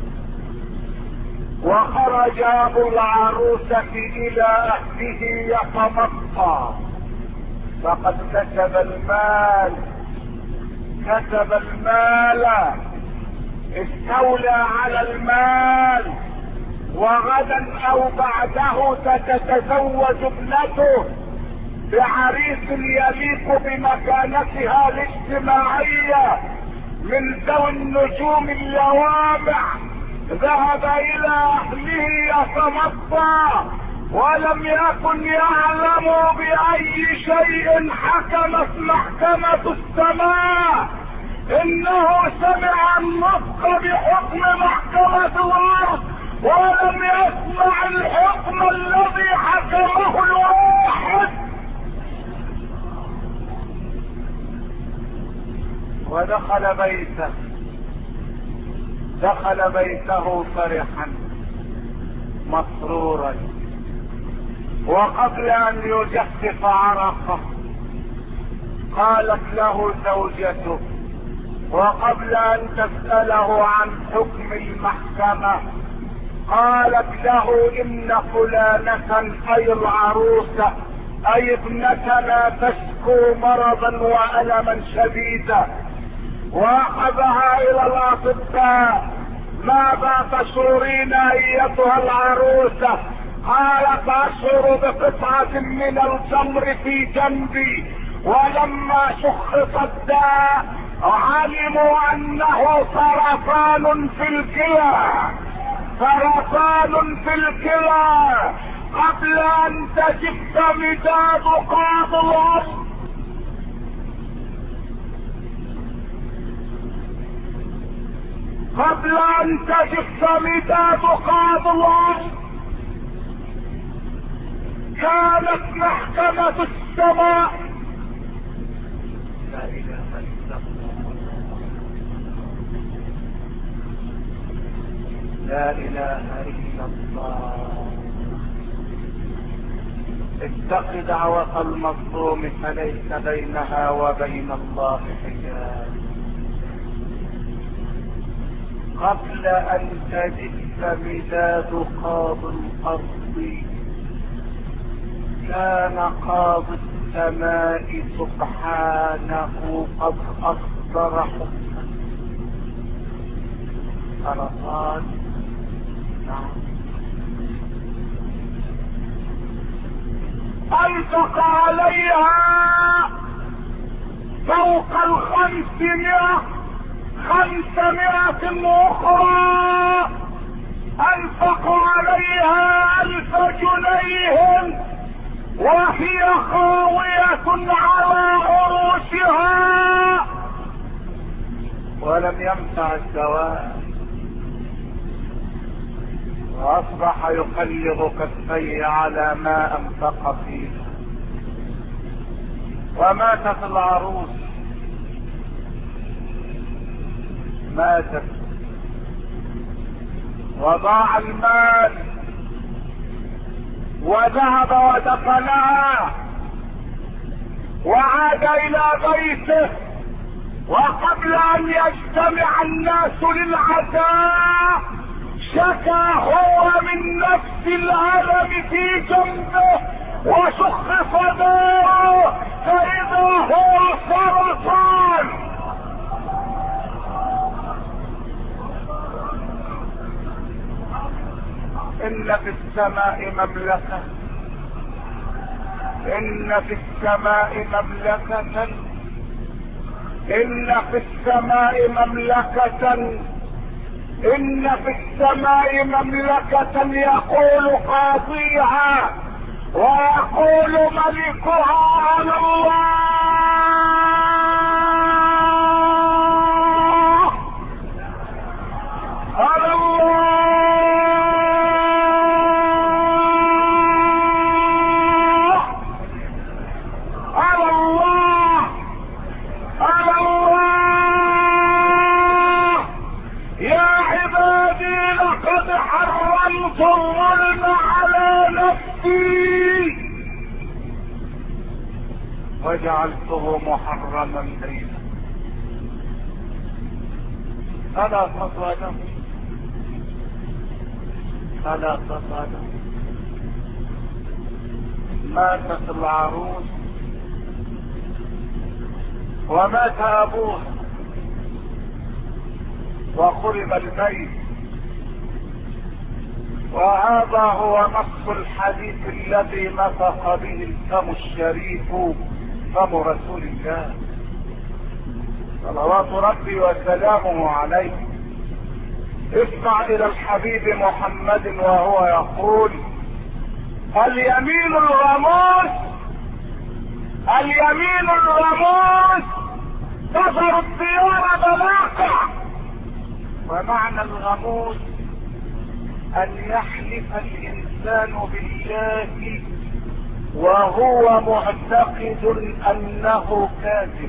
وخرج ابو العروسة الى اهله يتمطى، فقد كسب المال كسب المال استولى على المال، وغدا او بعده ستتزوج ابنته بعريس يليق بمكانتها الاجتماعية من ذوي النجوم اللوامع. ذهب الى اهله يتمطى ولم يكن يعلم باي شيء حكمت محكمة السماء. انه سمع النطق بحكم محكمة الارض ولم يسمع الحكم الذي حكمه الواحد. ودخل بيته دخل بيته فرحا مسرورا، وقبل ان يجفف عرقه قالت له زوجته، وقبل ان تسأله عن حكم المحكمة قالت له ان فلانة اي العروسة اي ابنتنا تشكو مرضا والما شديدا، واخذها الى الاطباء. ماذا تشعرين ايتها العروسة؟ قالت اشعر بقطعة من الجمر في جنبي، ولما شخص الداء علموا انه سرطان في الكلى سرطان في الكلى قبل ان تجف مداد قاض الارض. قبل ان تجف مداد قاض الارض كانت محكمة السماء. لا اله الا الله لا اله الا الله. اتق دعوة المظلوم فليس بينها وبين الله حجاب. قبل ان تجف مداد قاض الارض كان قاضي السماء سبحانه قد اصدر حكما. سرطان نعم. انفق عليها فوق الخمسمائة خمسمائة اخرى، انفقوا عليها الف جنيه وهي خاوية على عروشها. ولم ينفع الدواء، واصبح يقلب كفيه على ما انفق فيه. وماتت العروس، ماتت وضاع المال، وذهب ودفنها وعاد الى بيته. وقبل ان يجتمع الناس للعزاء شكى هو من نفس الالم في جنبه وشخص داره فاذا هو سرطان. ان في السماء مملكة ان في السماء مملكة ان في السماء مملكة ان في السماء مملكة يقول قاضيها ويقول ملكها على الله على الله على الله على الله. يا عبادي لقد حرمت الظلم على نفسي وجعلته محرما بينكم فلا تصادموا فلا تصادموا. ماتت العروس ومات ابوها وخرب البيت. وهذا هو نص الحديث الذي نطق به الفم الشريف فم رسول الله صلوات ربي وسلامه عليه. اسمع الى الحبيب محمد وهو يقول: اليمين الغموس اليمين الغموس تظهر الديار بواقع. ومعنى الغموس ان يحلف الانسان بالله وهو معتقد انه كاذب.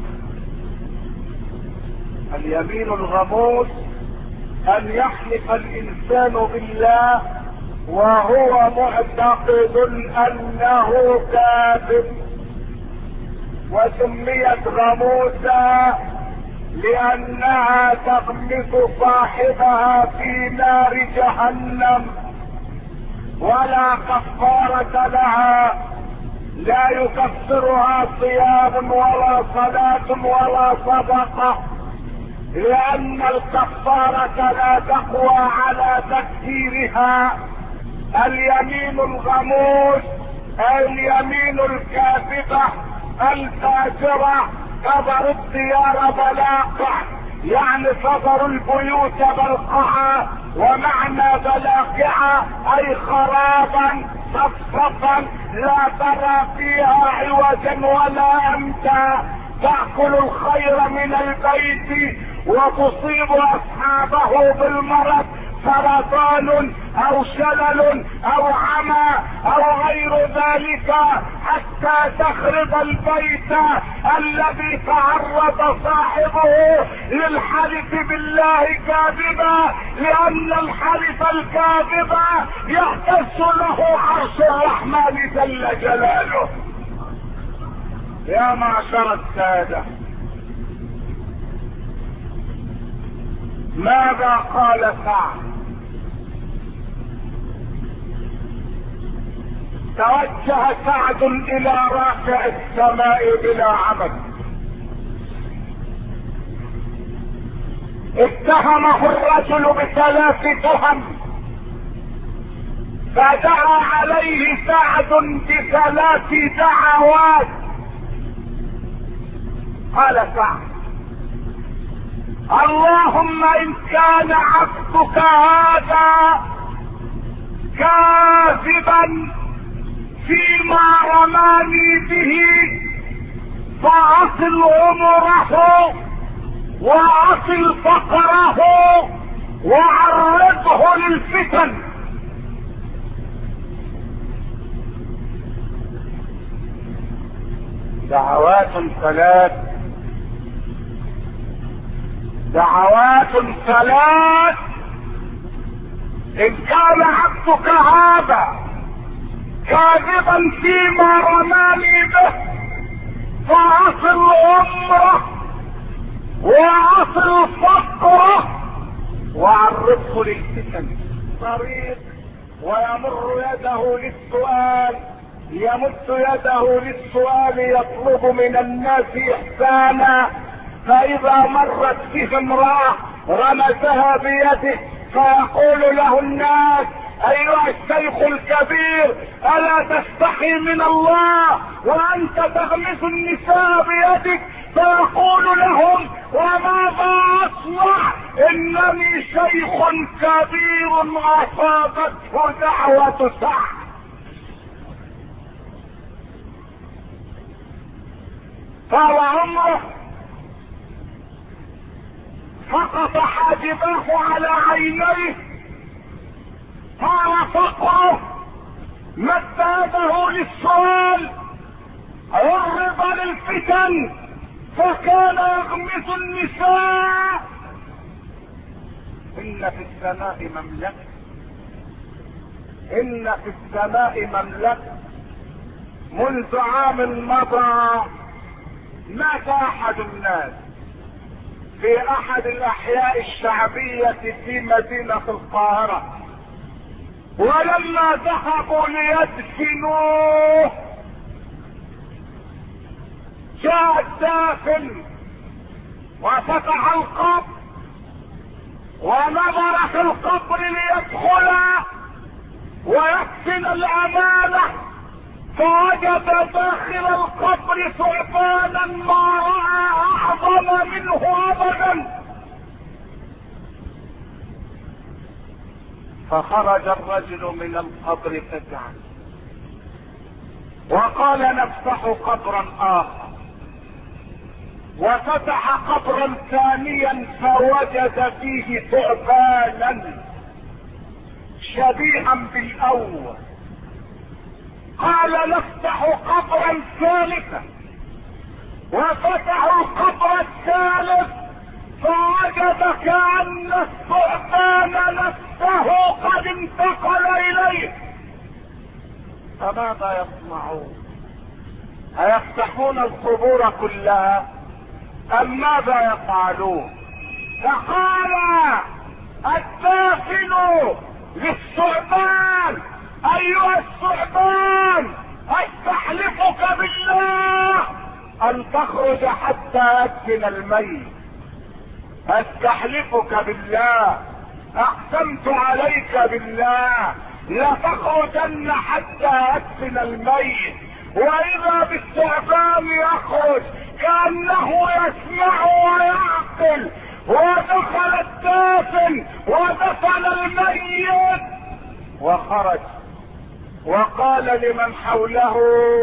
اليمين الغموس ان يحلف الانسان بالله وهو معتقد انه كاذب. وسميت غموسا لانها تغمس صاحبها في نار جهنم ولا كفارة لها، لا يكفرها صيام ولا صلاة ولا صدقة، لان الكفارة لا تقوى على تكفيرها. اليمين الغموس اليمين الكاذبة الفاجرة تذر الديار بلاقع، يعني تذر البيوت بلقعا. ومعنى بلاقعا اي خرابا صفصفا لا ترى فيها عوجا ولا امتا، تأكل الخير من البيت وتصيب اصحابه بالمرض، سرطان او شلل او عمى او غير ذلك، حتى تخرب البيت الذي تعرض صاحبه للحلف بالله كاذبا، لان الحلف الكاذب يهتز له عرش الرحمن جل جلاله. يا معشر السادة، ماذا قال سعد؟ توجه سعد الى رافع السماء بلا عمد، اتهمه الرجل بثلاث تهم، فدعا عليه سعد بثلاث دعوات. قال سعد: اللهم ان كان عبدك هذا كاذبا فيما رماني به فاصل عمره واصل فقره وعرضه للفتن. دعوات ثلاث دعوات ثلاث ان كان عبدك هذا كاذبا فيما رماني به فاصل عمره واصل فقره وعرضه للفتن. طريق ويمر يده للسؤال، يمد يده للسؤال يطلب من الناس احسانا، فاذا مرت به امرأة رمسها بيده فيقول له الناس: ايها الشيخ الكبير الا تستحي من الله وانت تغمس النساء بيدك؟ فيقول لهم: وماذا اصنع؟ انني شيخ كبير اصابته دعوة سعد. طال عمره، سقط حاجباه على عينيه، طال فقره، مد يده للسؤال، عرض للفتن فكان يغمس النساء. ان في السماء مملكة ان في السماء مملكة منذ عام مضى مات احد الناس في احد الاحياء الشعبية في مدينة القاهرة، ولما ذهبوا ليدفنوه جاء الدافن وفتح القبر ونظر في القبر ليدخل ويدفن الامانة، فوجد داخل القبر ثعبانا ما رأى اعظم منه ابدا. فخرج الرجل من القبر فزعا وقال نفتح قبرا اخر، وفتح قبرا ثانيا فوجد فيه ثعبانا شبيها بالاول. قال نفتح قبرا ثالثا، وفتحوا القبر الثالث فوجد كأن الثعبان نفسه قد انتقل اليه. فماذا يصنعون؟ أيفتحون القبور كلها أم ماذا يفعلون؟ فقال الدافن للثعبان: أيها الثعبان، استحلفك بالله أن تخرج حتى أدفن الميت، استحلفك بالله، اقسمت عليك بالله لتخرجن حتى ادفن الميت. واذا بالثعبان يخرج كانه يسمع ويعقل، ودخل الدافن ودفن الميت وخرج وقال لمن حوله: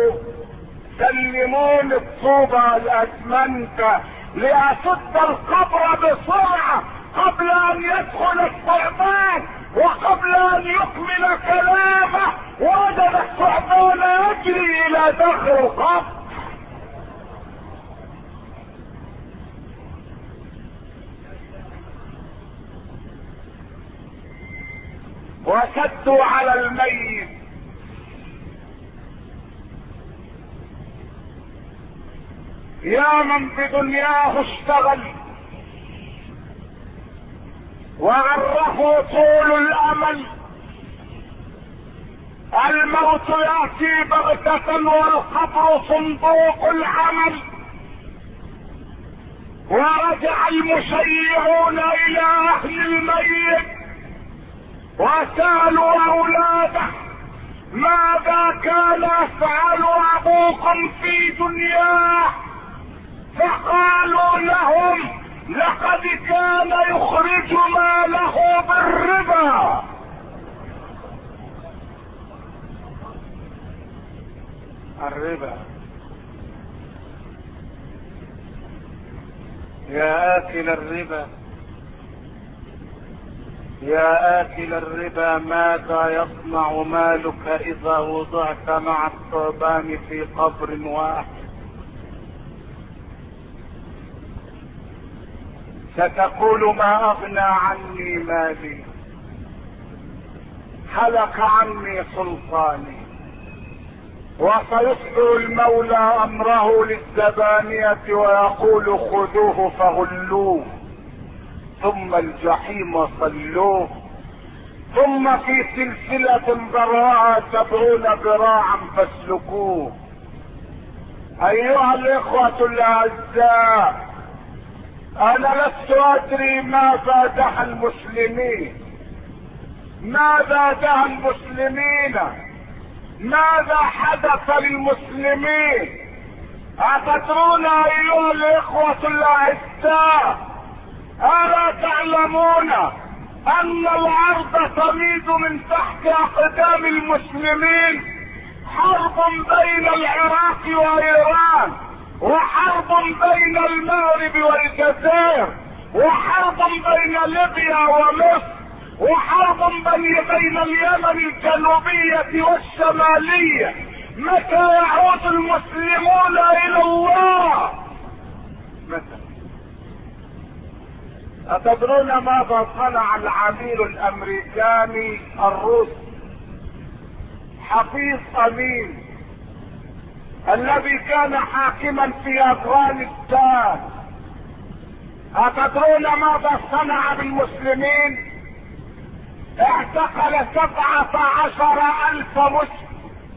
سلموني الطوبة الاسمنت لأسد القبر بسرعة قبل ان يدخل الثعبان وقبل ان يكمل كلامه. وجد الثعبان يجري الى داخل القبر. وشدوا على الميت يا من بدنياه اشتغل وعرفوا طول الامل، الموت ياتي بغتة والقبر صندوق العمل. ورجع المشيعون الى اهل الميت وسالوا اولاده: ماذا كان يفعل ابوكم في دنياه؟ فقالوا لهم: لقد كان يخرج ماله بالربا. الربا يا آكل الربا، يا آكل الربا، ماذا يصنع مالك إذا وضعت مع الثعبان في قبر واحد؟ ستقول: ما أغنى عني مالي، هلك عني سلطاني. وسيصدر المولى أمره للزبانية ويقول: خذوه فغلوه، ثم الجحيم صلوه، ثم في سلسلة ذرعها سبعون ذراعا فاسلكوه. أيها الإخوة الأعزاء، أنا لست أدري ماذا دعا المسلمين، ماذا دعا المسلمين، ماذا حدث للمسلمين. أتدرون أيها الإخوة الأعزاء، ألا تعلمون أن الأرض تميد من تحت أقدام المسلمين؟ حرب بين العراق وإيران، وحرب بين المغرب والجزائر، وحرب بين ليبيا ومصر، وحرب بين اليمن الجنوبية والشمالية. متى يعود المسلمون إلى الله؟ متى؟ أتدرون ماذا صنع العميل الأمريكاني الروسي حفيظ أمين الذي كان حاكما في أفغانستان؟ أتدرون ماذا صنع بالمسلمين؟ اعتقل سبعة عشر ألف مسلم،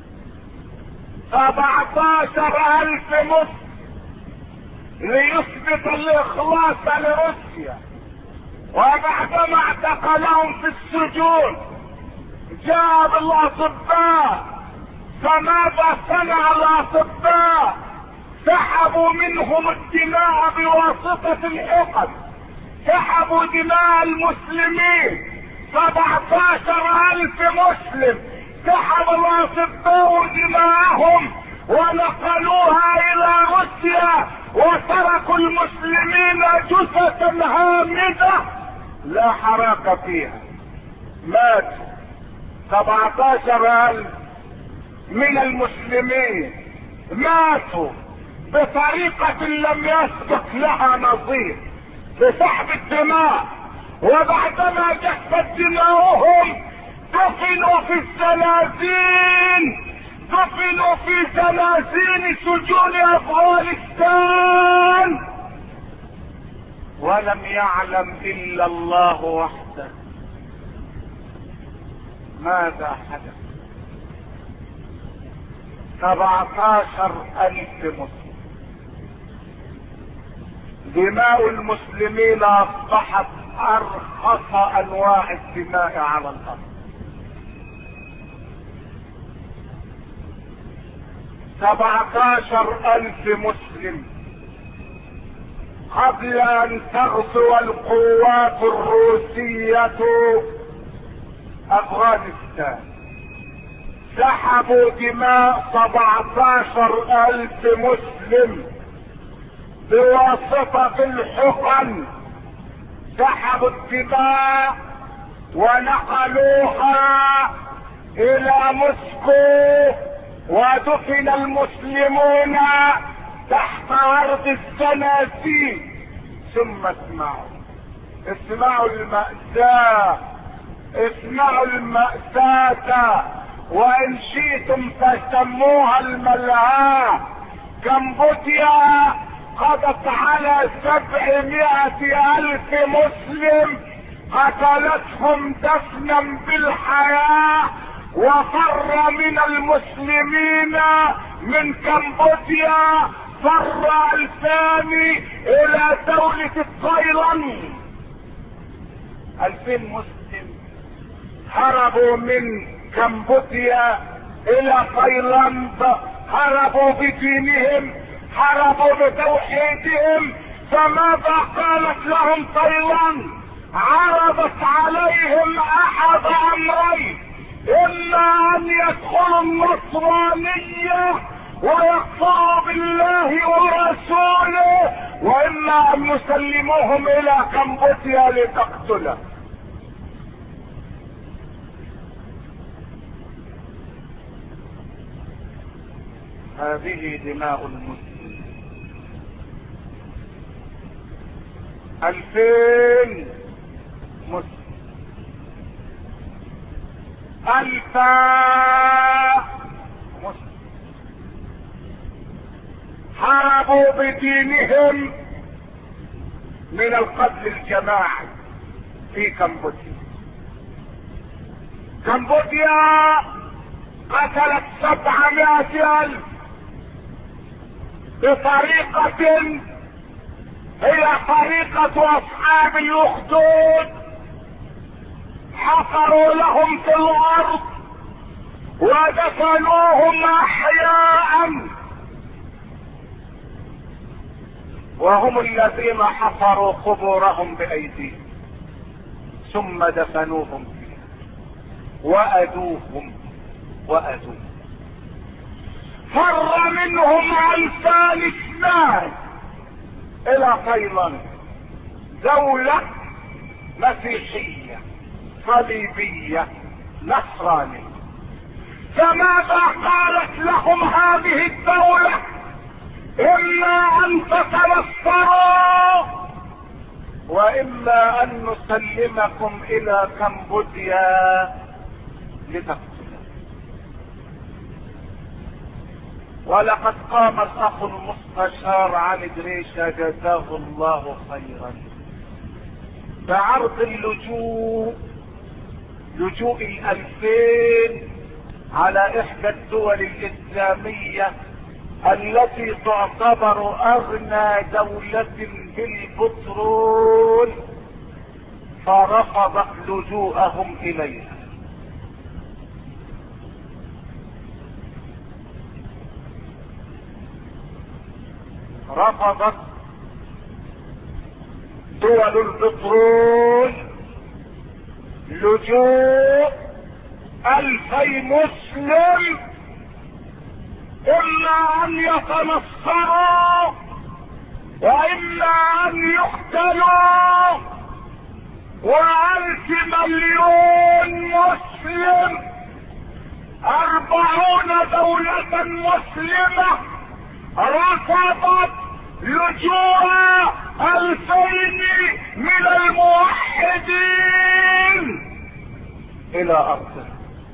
سبعة عشر ألف مسلم، ليثبت الإخلاص لروسيا. وبعدما اعتقلهم في السجون جاء بالاطباء، فماذا صنع الاطباء؟ سحبوا منهم الدماء بواسطة الحقن، سحبوا دماء المسلمين سبعة عشر الف مسلم، سحب الاطباء دماءهم ونقلوها الى روسيا، وتركوا المسلمين جثة هامدة لا حراك فيها. مات سبعة عشر الف من المسلمين، ماتوا بطريقة لم يسبق لها نظير، بسحب الدماء. وبعدما جفت دماؤهم دفنوا في الزنازين، دفنوا في زنازين سجون افغانستان، ولم يعلم الا الله وحده ماذا حدث. سبعة عشر الف مسلم، دماء المسلمين اصبحت ارخص انواع الدماء على الارض. سبعة عشر الف مسلم قبل ان تغزو القوات الروسية افغانستان، سحبوا دماء سبعة عشر الف مسلم بواسطة الحقن، سحبوا الدماء ونقلوها الى موسكو، ودفن المسلمون تحت ارض الزنازين. ثم اسمعوا اسمعوا المأساة، اسمعوا المأساة، وان شئتم فسموها الملهاة. كمبوديا قضت على سبعمائة الف مسلم، قتلتهم دفنا بالحياة، وفر من المسلمين من كمبوديا فر الفان الى دولة تايلاند. الفين مسلم هربوا من كمبوديا الى تايلاند، هربوا بدينهم، هربوا بتوحيدهم. فماذا قالت لهم تايلاند؟ عرضت عليهم احد امرين: اما ان يدخلوا النصرانية ويكفروا بالله ورسوله، واما ان يسلموهم الى كمبوديا لتقتله. هذه دماء المسلمين. الفين مسلم، الفا مسلم هربوا بدينهم من القتل الجماعي في كمبوديا. كمبوديا قتلت سبعمائة الف بطريقة هي طريقة اصحاب الاخدود، حفروا لهم في الارض ودفنوهم احياء، وهم الذين حفروا قبورهم بايديهم ثم دفنوهم فيها وادوهم وادوهم. فر منهم الفان اثنان الى تايلاند، دولة مسيحية صليبية نصرانية. فماذا قالت لهم هذه الدولة؟ اما ان تتنصروا واما ان نسلمكم الى كمبوديا لتقتلوا. ولقد قام الاخ المستشار علي دريشة جزاه الله خيرا بعرض اللجوء، لجوء الالفين على احدى الدول الاسلامية التي تعتبر اغنى دولة بالبترول فرفضت لجوءهم اليها. رفضت دول البترول لجوء الفي مسلم اما ان يتنصروا واما ان يقتلوا، والف مليون مسلم، اربعون دولة مسلمة رفضت لجوء الفين من الموحدين الى ارضه.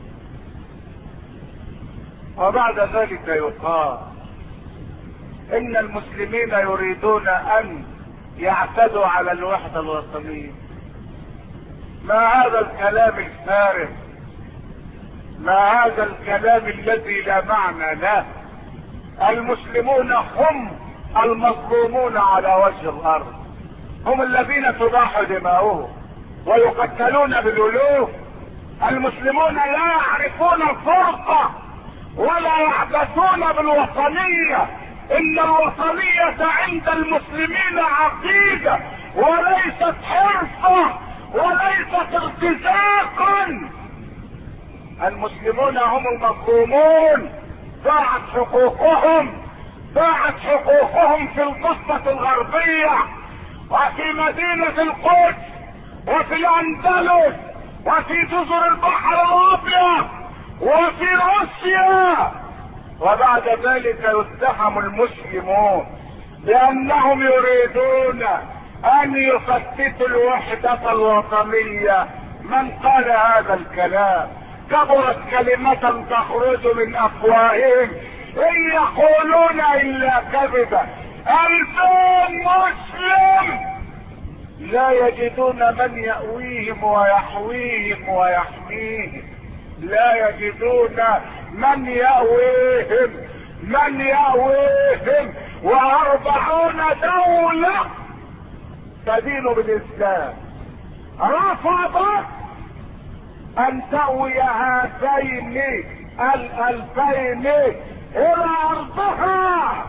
وبعد ذلك يقال ان المسلمين يريدون ان يعتدوا على الوحدة الوطنية. ما هذا الكلام الفارغ، ما هذا الكلام الذي لا معنى له. المسلمون هم المظلومون على وجه الارض، هم الذين تباح دماؤهم ويقتلون بالالوف. المسلمون لا يعرفون الفرقة ولا يعبثون بالوطنية. ان الوطنية عند المسلمين عقيدة وليست حرفة وليست ارتزاقا. المسلمون هم المظلومون، ضاعت حقوقهم، ضاعت حقوقهم في الضفة الغربية وفي مدينة القدس وفي الاندلس وفي جزر البحر الابيض وفي روسيا. وبعد ذلك يتهم المسلمون بانهم يريدون ان يفتتوا الوحدة الوطنية. من قال هذا الكلام؟ كبرت كلمة تخرج من افواههم ان يقولون الا كذبا. الفين مسلم لا يجدون من يأويهم ويحويهم ويحميهم، لا يجدون من يأويهم من يأويهم واربعون دولة تدين بالاسلام رفضت ان تأوي هاتين الالفين الى ارضها.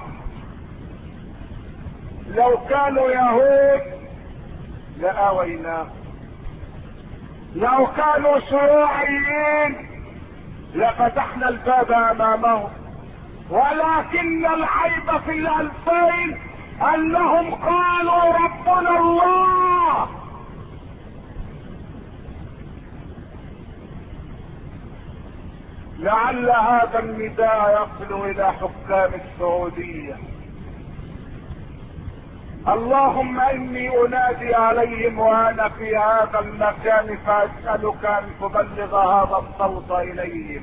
لو كانوا يهود لآويناهم، لو كانوا شيوعيين لفتحنا الباب امامهم، ولكن العيب في الالفين انهم قالوا ربنا الله. لعل هذا النداء يصل الى حكام السعودية. اللهم اني انادي عليهم وانا في هذا المكان فاسألك ان تبلغ هذا الصوت اليهم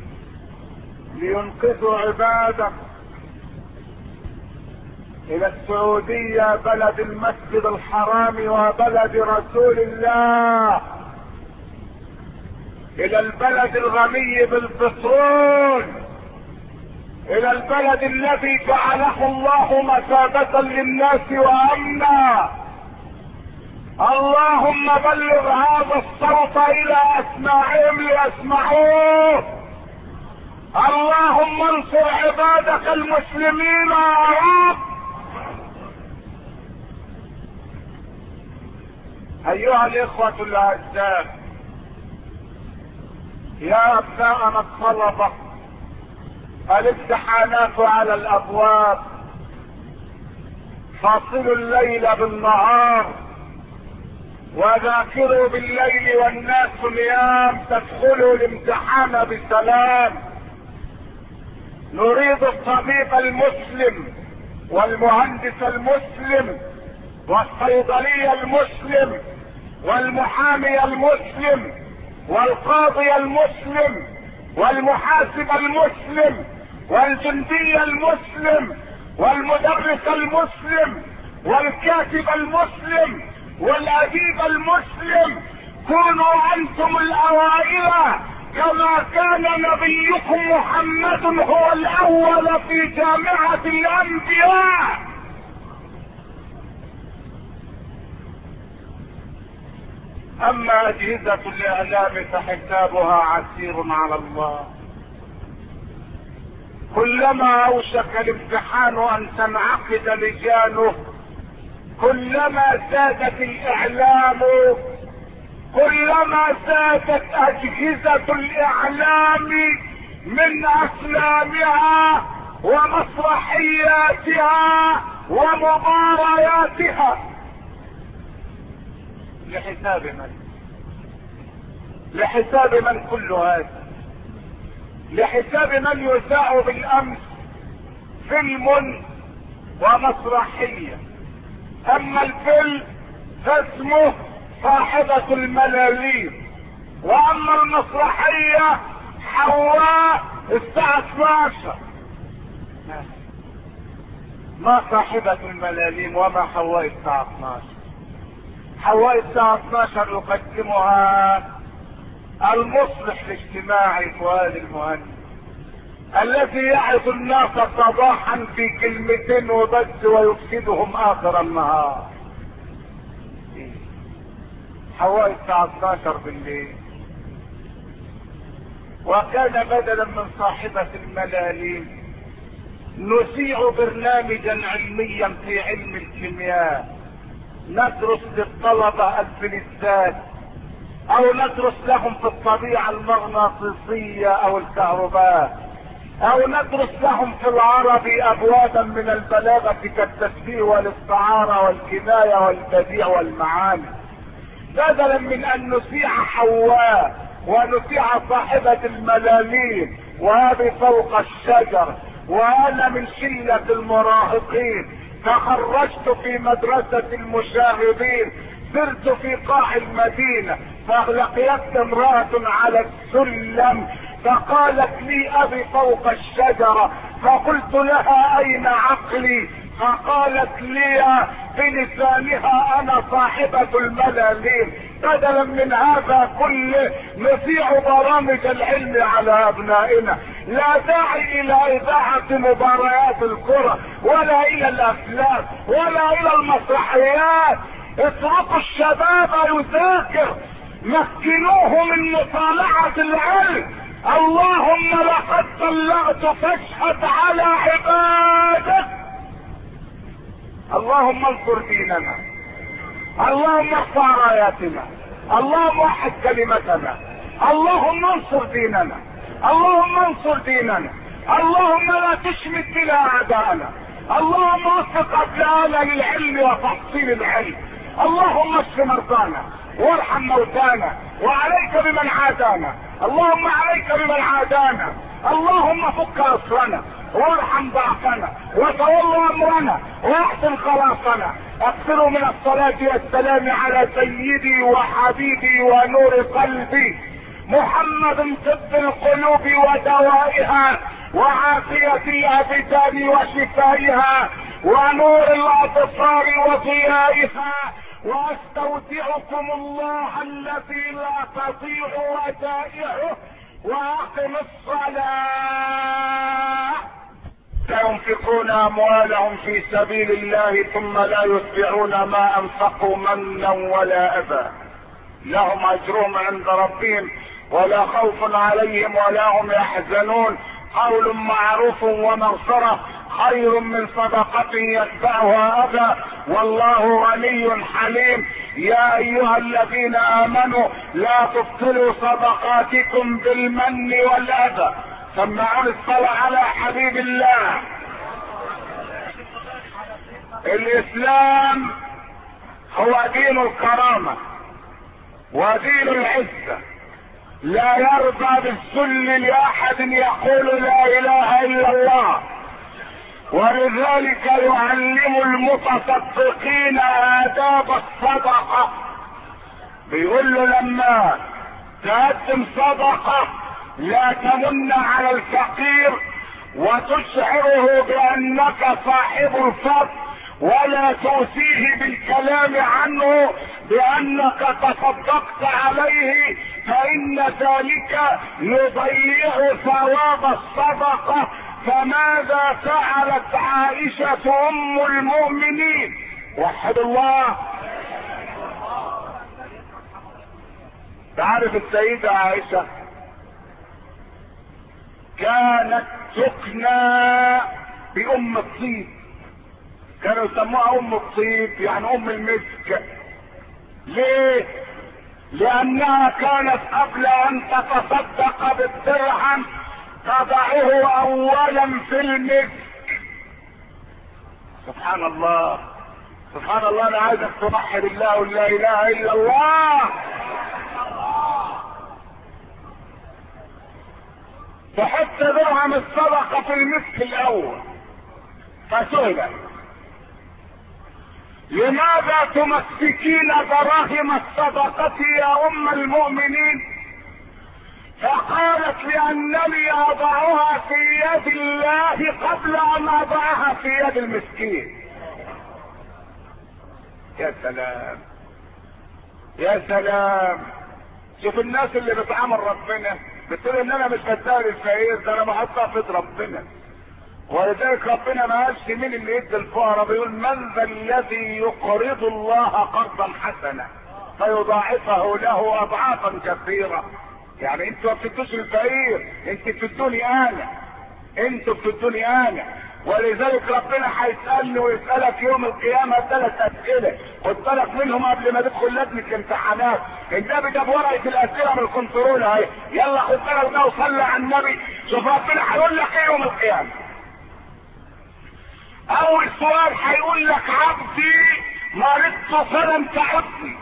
لينقذوا عبادك. الى السعودية بلد المسجد الحرام وبلد رسول الله، الى البلد الغني بالبترول، الى البلد الذي جعله الله مثابة للناس وامنا. اللهم بلغ هذا الصوت الى اسماعهم ليسمعوه. اللهم انصر عبادك المسلمين يا رب. ايها الاخوة الاعزاء، يا ابناءنا الطلبة، الامتحانات على الابواب، فاصلوا الليل بالنهار وذاكروا بالليل والناس نيام تدخلوا الامتحان بسلام. نريد الطبيب المسلم والمهندس المسلم والصيدلي المسلم والمحامي المسلم والقاضي المسلم والمحاسب المسلم والجندي المسلم والمدرس المسلم والكاتب المسلم والاديب المسلم. كونوا انتم الاوائل كما كان نبيكم محمد هو الاول في جامعة الانبياء. اما اجهزة الاعلام فحسابها عسير على الله. كلما اوشك الامتحان ان تنعقد لجانه كلما زادت الاعلام، كلما زادت اجهزة الاعلام من افلامها ومسرحياتها ومبارياتها. لحساب من؟ لحساب من كل هذا؟ لحساب من يذاع بالامس فيلم ومسرحية. اما الفيلم فاسمه صاحبة الملاليم، واما المسرحية حواء الساعة اثناشر. ما صاحبة الملاليم وما حواء الساعة اثناشر؟ حواء الساعة اثناشر يقدمها المصلح الاجتماعي فؤاد المهندس، الذي يعظ الناس صباحا في كلمتين وبس ويفسدهم اخر النهار. حواء الساعة اثناشر بالليل. وكان بدلا من صاحبة الملاليم نذيع برنامجا علميا في علم الكيمياء، ندرس للطلبة الفلزات او ندرس لهم في الطبيعة المغناطيسية او الكهرباء، او ندرس لهم في العربي ابوابا من البلاغة كالتشبيه والاستعارة والكناية والبديع والمعاني، بدلا من ان نذيع حواء ونذيع صاحبة الملاليم وهذه فوق الشجر. وانا من شلة المراهقين تخرجت في مدرسة المشاغبين، سرت في قاع المدينة فلقيت امرأة على السلم فقالت لي ابي فوق الشجرة، فقلت لها اين عقلي؟ فقالت لي بلسانها انا صاحبة الملاليم. بدلا من هذا كله نذيع برامج العلم على ابنائنا، لا داعي الى اذاعة مباريات الكرة ولا الى الافلام ولا الى المسرحيات. اتركوا الشباب يذاكر، مكنوه من مطالعة العلم. اللهم لقد بلغت فاشهد على عبادك. اللهم انصر ديننا، اللهم ارفع راياتنا، اللهم وحد كلمتنا، اللهم انصر ديننا، اللهم انصر ديننا، اللهم لا تشمت بنا اعداءنا، اللهم وفق ابنائنا للعلم وتحصيل العلم، اللهم اشف مرضانا وارحم موتانا وعليك بمن عادانا، اللهم عليك بمن عادانا، اللهم فك اسرنا وارحم ضعفنا وتولى امرنا واحسن خلاصنا. اكثروا من الصلاة والسلام على سيدي وحبيبي ونور قلبي محمد طب القلوب ودوائها وعافية الابدان وشفائها ونور الابصار وضيائها. واستودعكم الله الذي لا تضيع ودائعه واقم الصلاة. سينفقون اموالهم في سبيل الله ثم لا يتبعون ما انفقوا منا ولا اذى، لهم اجرهم عند ربهم ولا خوف عليهم ولا هم يحزنون. قول معروف ومغفرة خير من صدقة يتبعها اذى والله غني حليم. يا ايها الذين امنوا لا تبطلوا صدقاتكم بالمن والاذى. سمعون الصلاة على حبيب الله. الاسلام هو دين الكرامة ودين العزة، لا يرضى بالذل لاحد يقول لا اله الا الله، ولذلك يعلم المتصدقين آداب الصدقة. بيقول له لما تقدم صدقة لا تمن على الفقير وتشعره بانك صاحب الفضل، ولا توصيه بالكلام عنه بانك تصدقت عليه، فان ذلك يضيع ثواب الصدقة. فماذا فعلت عائشة ام المؤمنين؟ وحد الله. تعرف السيدة عائشة كانت تكنى بأم الطيب، كانوا يسموها أم الطيب يعني أم المسك. ليه؟ لأنها كانت قبل أن تتصدق بالدرهم تضعه أولا في المسك. سبحان الله سبحان الله. أنا عايزك توحد الله ولا إله إلا الله. تحط درهم الصدقة في المسك الأول. فسئلت لماذا تمسكين دراهم الصدقة يا أم المؤمنين؟ فقالت لأنني أضعها في يد الله قبل أن أضعها في يد المسكين. يا سلام يا سلام. شوف الناس اللي بتعامل ربنا بتقول ان انا مش بدال الفقير، ده انا بحطها في يد ربنا. ولذلك ربنا ما قالش مين اللي يدي الفقراء، بيقول من ذا الذي يقرض الله قرضا حسنا فيضاعفه له اضعافا كثيره. يعني انتوا ما بتدوش الفقير، انتوا بتدوني انا، انتوا بتدوني انا. ولذلك ربنا هيسالني ويسالك يوم القيامه ثلاث اسئله، خد بالك منهم قبل ما تدخل لجنه الامتحانات. النبي جاب ورقه الاسئله من الكنترول اهي، يلا خد بالك بقى وصلي على النبي. شوف ربنا هيقول لك ايه يوم القيامه. اول سؤال هيقول لك عبدي مرضت فلم تعدني.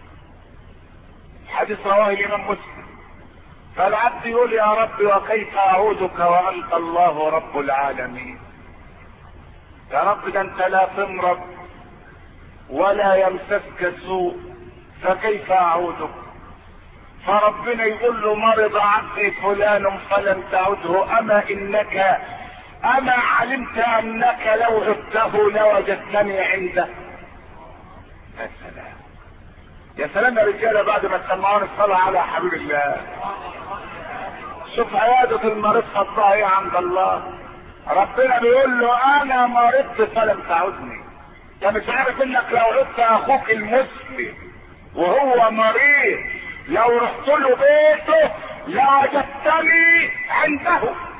حديث رواه الامام مسلم. فالعبد يقول يا رب وكيف اعودك وانت الله رب العالمين. يا رب ده انت لا تمرض ولا يمسسك سوء فكيف اعودك؟ فربنا يقول له مرض عبدي فلان فلم تعده، اما انك اما علمت انك لو عدته لوجدتني عنده. يا سلام يا سلام يا رجاله بعد ما تسمعون الصلاه على حبيب الله. شوف عياده المريض خطها ايه عند الله. ربنا بيقول له انا مرضت فلم تعدني. انت مش عارف انك لو عدت اخوك المسلم وهو مريض لو رحت له بيته لوجدتني عنده،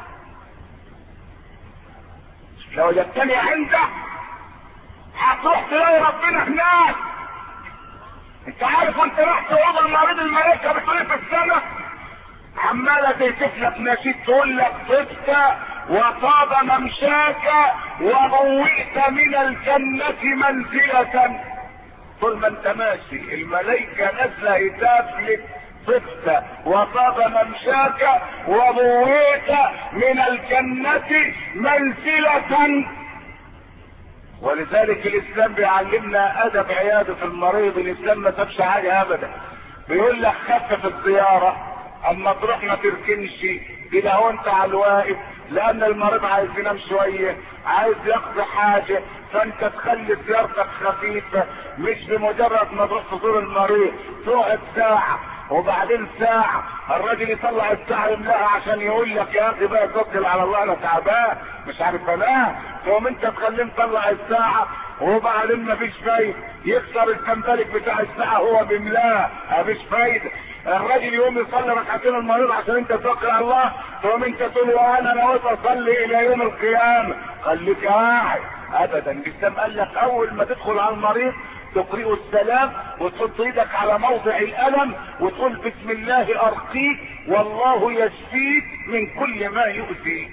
لو وجدتني عنده هتروح تلاقي ربنا هناك. انت عارف وانت رحت اوضه المريض الملائكه بتقول في السماء عماله تهتف لك نشيد تقول لك طبت وطاب ممشاك وبوئت من الجنه منزله. طول ما انت ماشي الملائكه نازله هتاف لك طبت وطاب ممشاك وبوئت من الجنه منزله. ولذلك الاسلام بيعلمنا ادب عياده المريض. الاسلام ما سابش حاجه ابدا. بيقول لك خفف الزياره، اما تروح ما تركنش كده وانت على الواقف، لان المريض عايز ينام شويه، عايز يقضي حاجه، فانت تخلي زيارتك خفيفه. مش بمجرد ما تروح تزور المريض تقعد ساعه وبعدين ساعة الراجل يطلع الساعة يملاها عشان يقول لك يا اخي بقى توكل على الله انا تعبان مش عارف انام. تقوم انت تخليه مطلع الساعة وبعدين مفيش فايدة، يكسر الكمبالك بتاع الساعة هو بيملاها مفيش فايدة. الراجل يقوم يصلي ركعتين المريض عشان انت توكل على الله، تقوم انت تقول وانا نويت اصلي الى يوم القيامة. خليك قاعد ابدا. الاسلام قال لك اول ما تدخل على المريض تقرئه السلام وتحط ايدك على موضع الالم وتقول بسم الله ارقيك والله يشفيك من كل ما يؤذيك.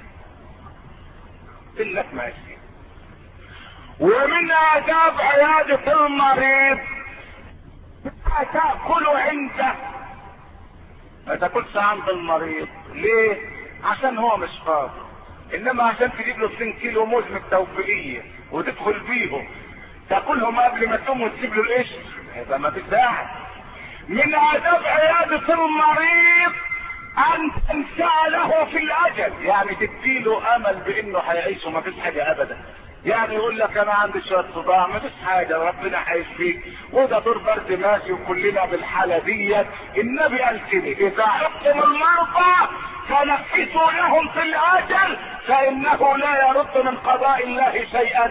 لك ماشي. ومن اداب عيادة المريض تأكل عنده، ما تاكلش عند المريض. ليه؟ عشان هو مش فاضي. انما عشان تجيب له اتنين كيلو موز من التوفيقية وتدخل بيهم تاكلهم قبل ما تقوم وتسيب له القشر يبقى ما تساعد. من اداب عيادة المريض ان تنسى له في الاجل، يعني تديله امل بانه هيعيش وما فيش حاجة ابدا. يعني يقول لك انا عندي شويه صداع ما فيش حاجه ربنا هيشفيك وده دور برد ماشي وكلنا بالحاله ديت. النبي قال كده اذا عدتم المرضى فنفسوا لهم في الاجل فانه لا يرد من قضاء الله شيئا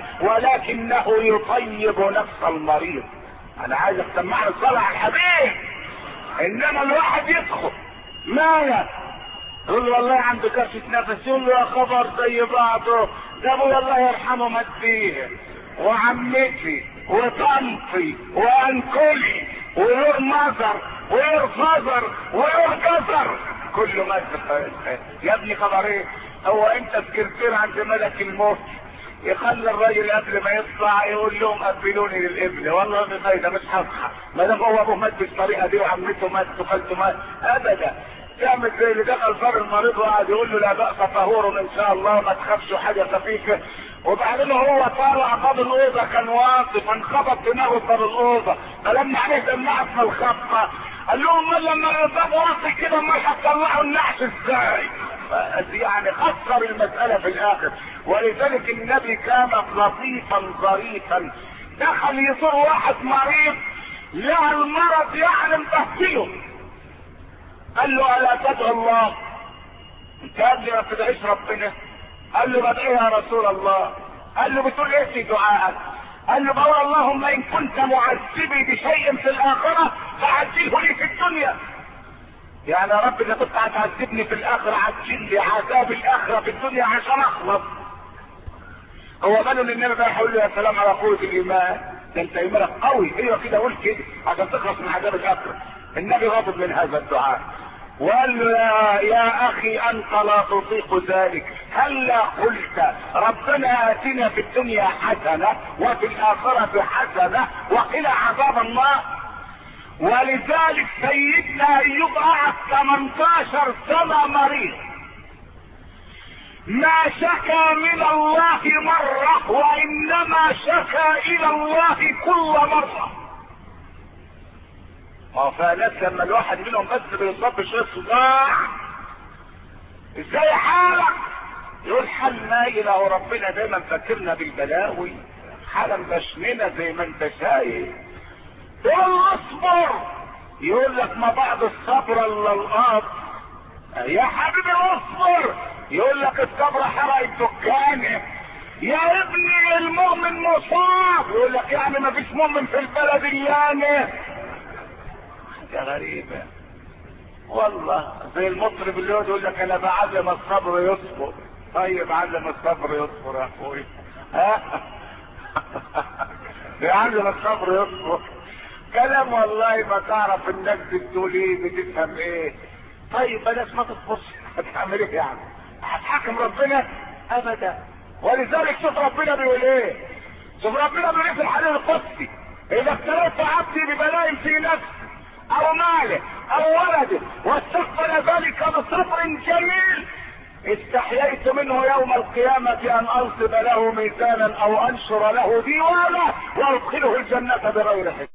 ولكنه يطيب نفس المريض. انا عايز اسمعني الصلاه على الحبيب. انما الواحد يدخل مالك يقول له والله عنده كرشة نفس، يقول له يا خبر زي بعضه، ده ابويا الله يرحمه مات فيه، وعمتي وطنطي وانكلي ويور مزر ويور فزر ويور كسر كله مات. يا ابني خبر ايه؟ هو انت سكرتير عند ملك الموت يخلي الراجل قبل ما يطلع يقول لهم قبلوني للابن، والله ما فايده مش هصحى ما دام هو ابوه مات بالطريقه دي وعمته مات وخالته مات ابدا. تعمل زي اللي دخل فار المريض وقعد يقول له لا بأس طهور ان شاء الله ما تخافش حاجه خفيفه، وبعدين هو طالع باب الاوضه كان واقف انخبط دماغه في باب الاوضه، فلما عليه دمعت من الخبطه قال لهم لما الباب واقف كده ما هتطلعوا النحس ازاي؟ يعني خسر المساله في الاخر. ولذلك النبي كان لطيفا ظريفا، دخل يزور واحد مريض لقى المرض يعني مبهدله، قال له الا تدعو الله؟ انت قال لي ما تدعيش ربنا؟ قال له بدعي يا رسول الله. قال له بتقول ايه في دعائك؟ قال له بقول اللهم ان كنت معذبي بشيء في الاخره فعجله لي في الدنيا. يعني يا رب اذا كنت هتعذبني في الاخره عجل لي عذاب الاخره في الدنيا عشان اخلص. هو قالوا للنبي بقى يقول له يا سلام على قوه الايمان، ده انت ايمانك قوي، ايوه كده قول كده عشان تخلص من عذاب الاخره. النبي غضب من هذا الدعاء وقال له يا, يا اخي انت لا تطيق ذلك، هلا قلت ربنا اتنا في الدنيا حسنه وفي الاخره حسنه وقنا عذاب النار. ولذلك سيدنا ايوب قعد ثمانية عشر سنه مريض ما شكى من الله مره وانما شكى الى الله كل مره. اه فناس لما الواحد منهم بس بيصاب بشويه صداع ازاي حالك؟ يقول حال نايل اهو ربنا دايما فاكرنا بالبلاوي، حالا بشمنا زي ما انت شايف. يقول اصبر، يقول لك ما بعد الصبر الا القبر. يا حبيبي اصبر، يقول لك الصبر حرق الدكان. يا ابني المؤمن مصاب، يقول لك يعني ما فيش مؤمن في البلد يعني. حاجه غريبه والله، زي المطرب اللي يقول لك انا بعلم الصبر يصبر. طيب علم الصبر يصبر يا اخوي، ها بيعلم الصبر يصبر كلام والله ما تعرف الناس بتقول ايه بتفهم ايه. طيب بلاش ما تصبرش، هتعمل ايه يعني؟ هتحاكم ربنا؟ ابدا. ولذلك شوف ربنا بيقول ايه، شوف ربنا بيقول ايه في الحديث القدسي: اذا ابتليت عبدي ببلاء في نفسه او ماله او ولده واستقبل ذلك بصبر جميل استحييت منه يوم القيامة ان انصب له ميزانا او انشر له ديوانا وادخله الجنة بغير حساب.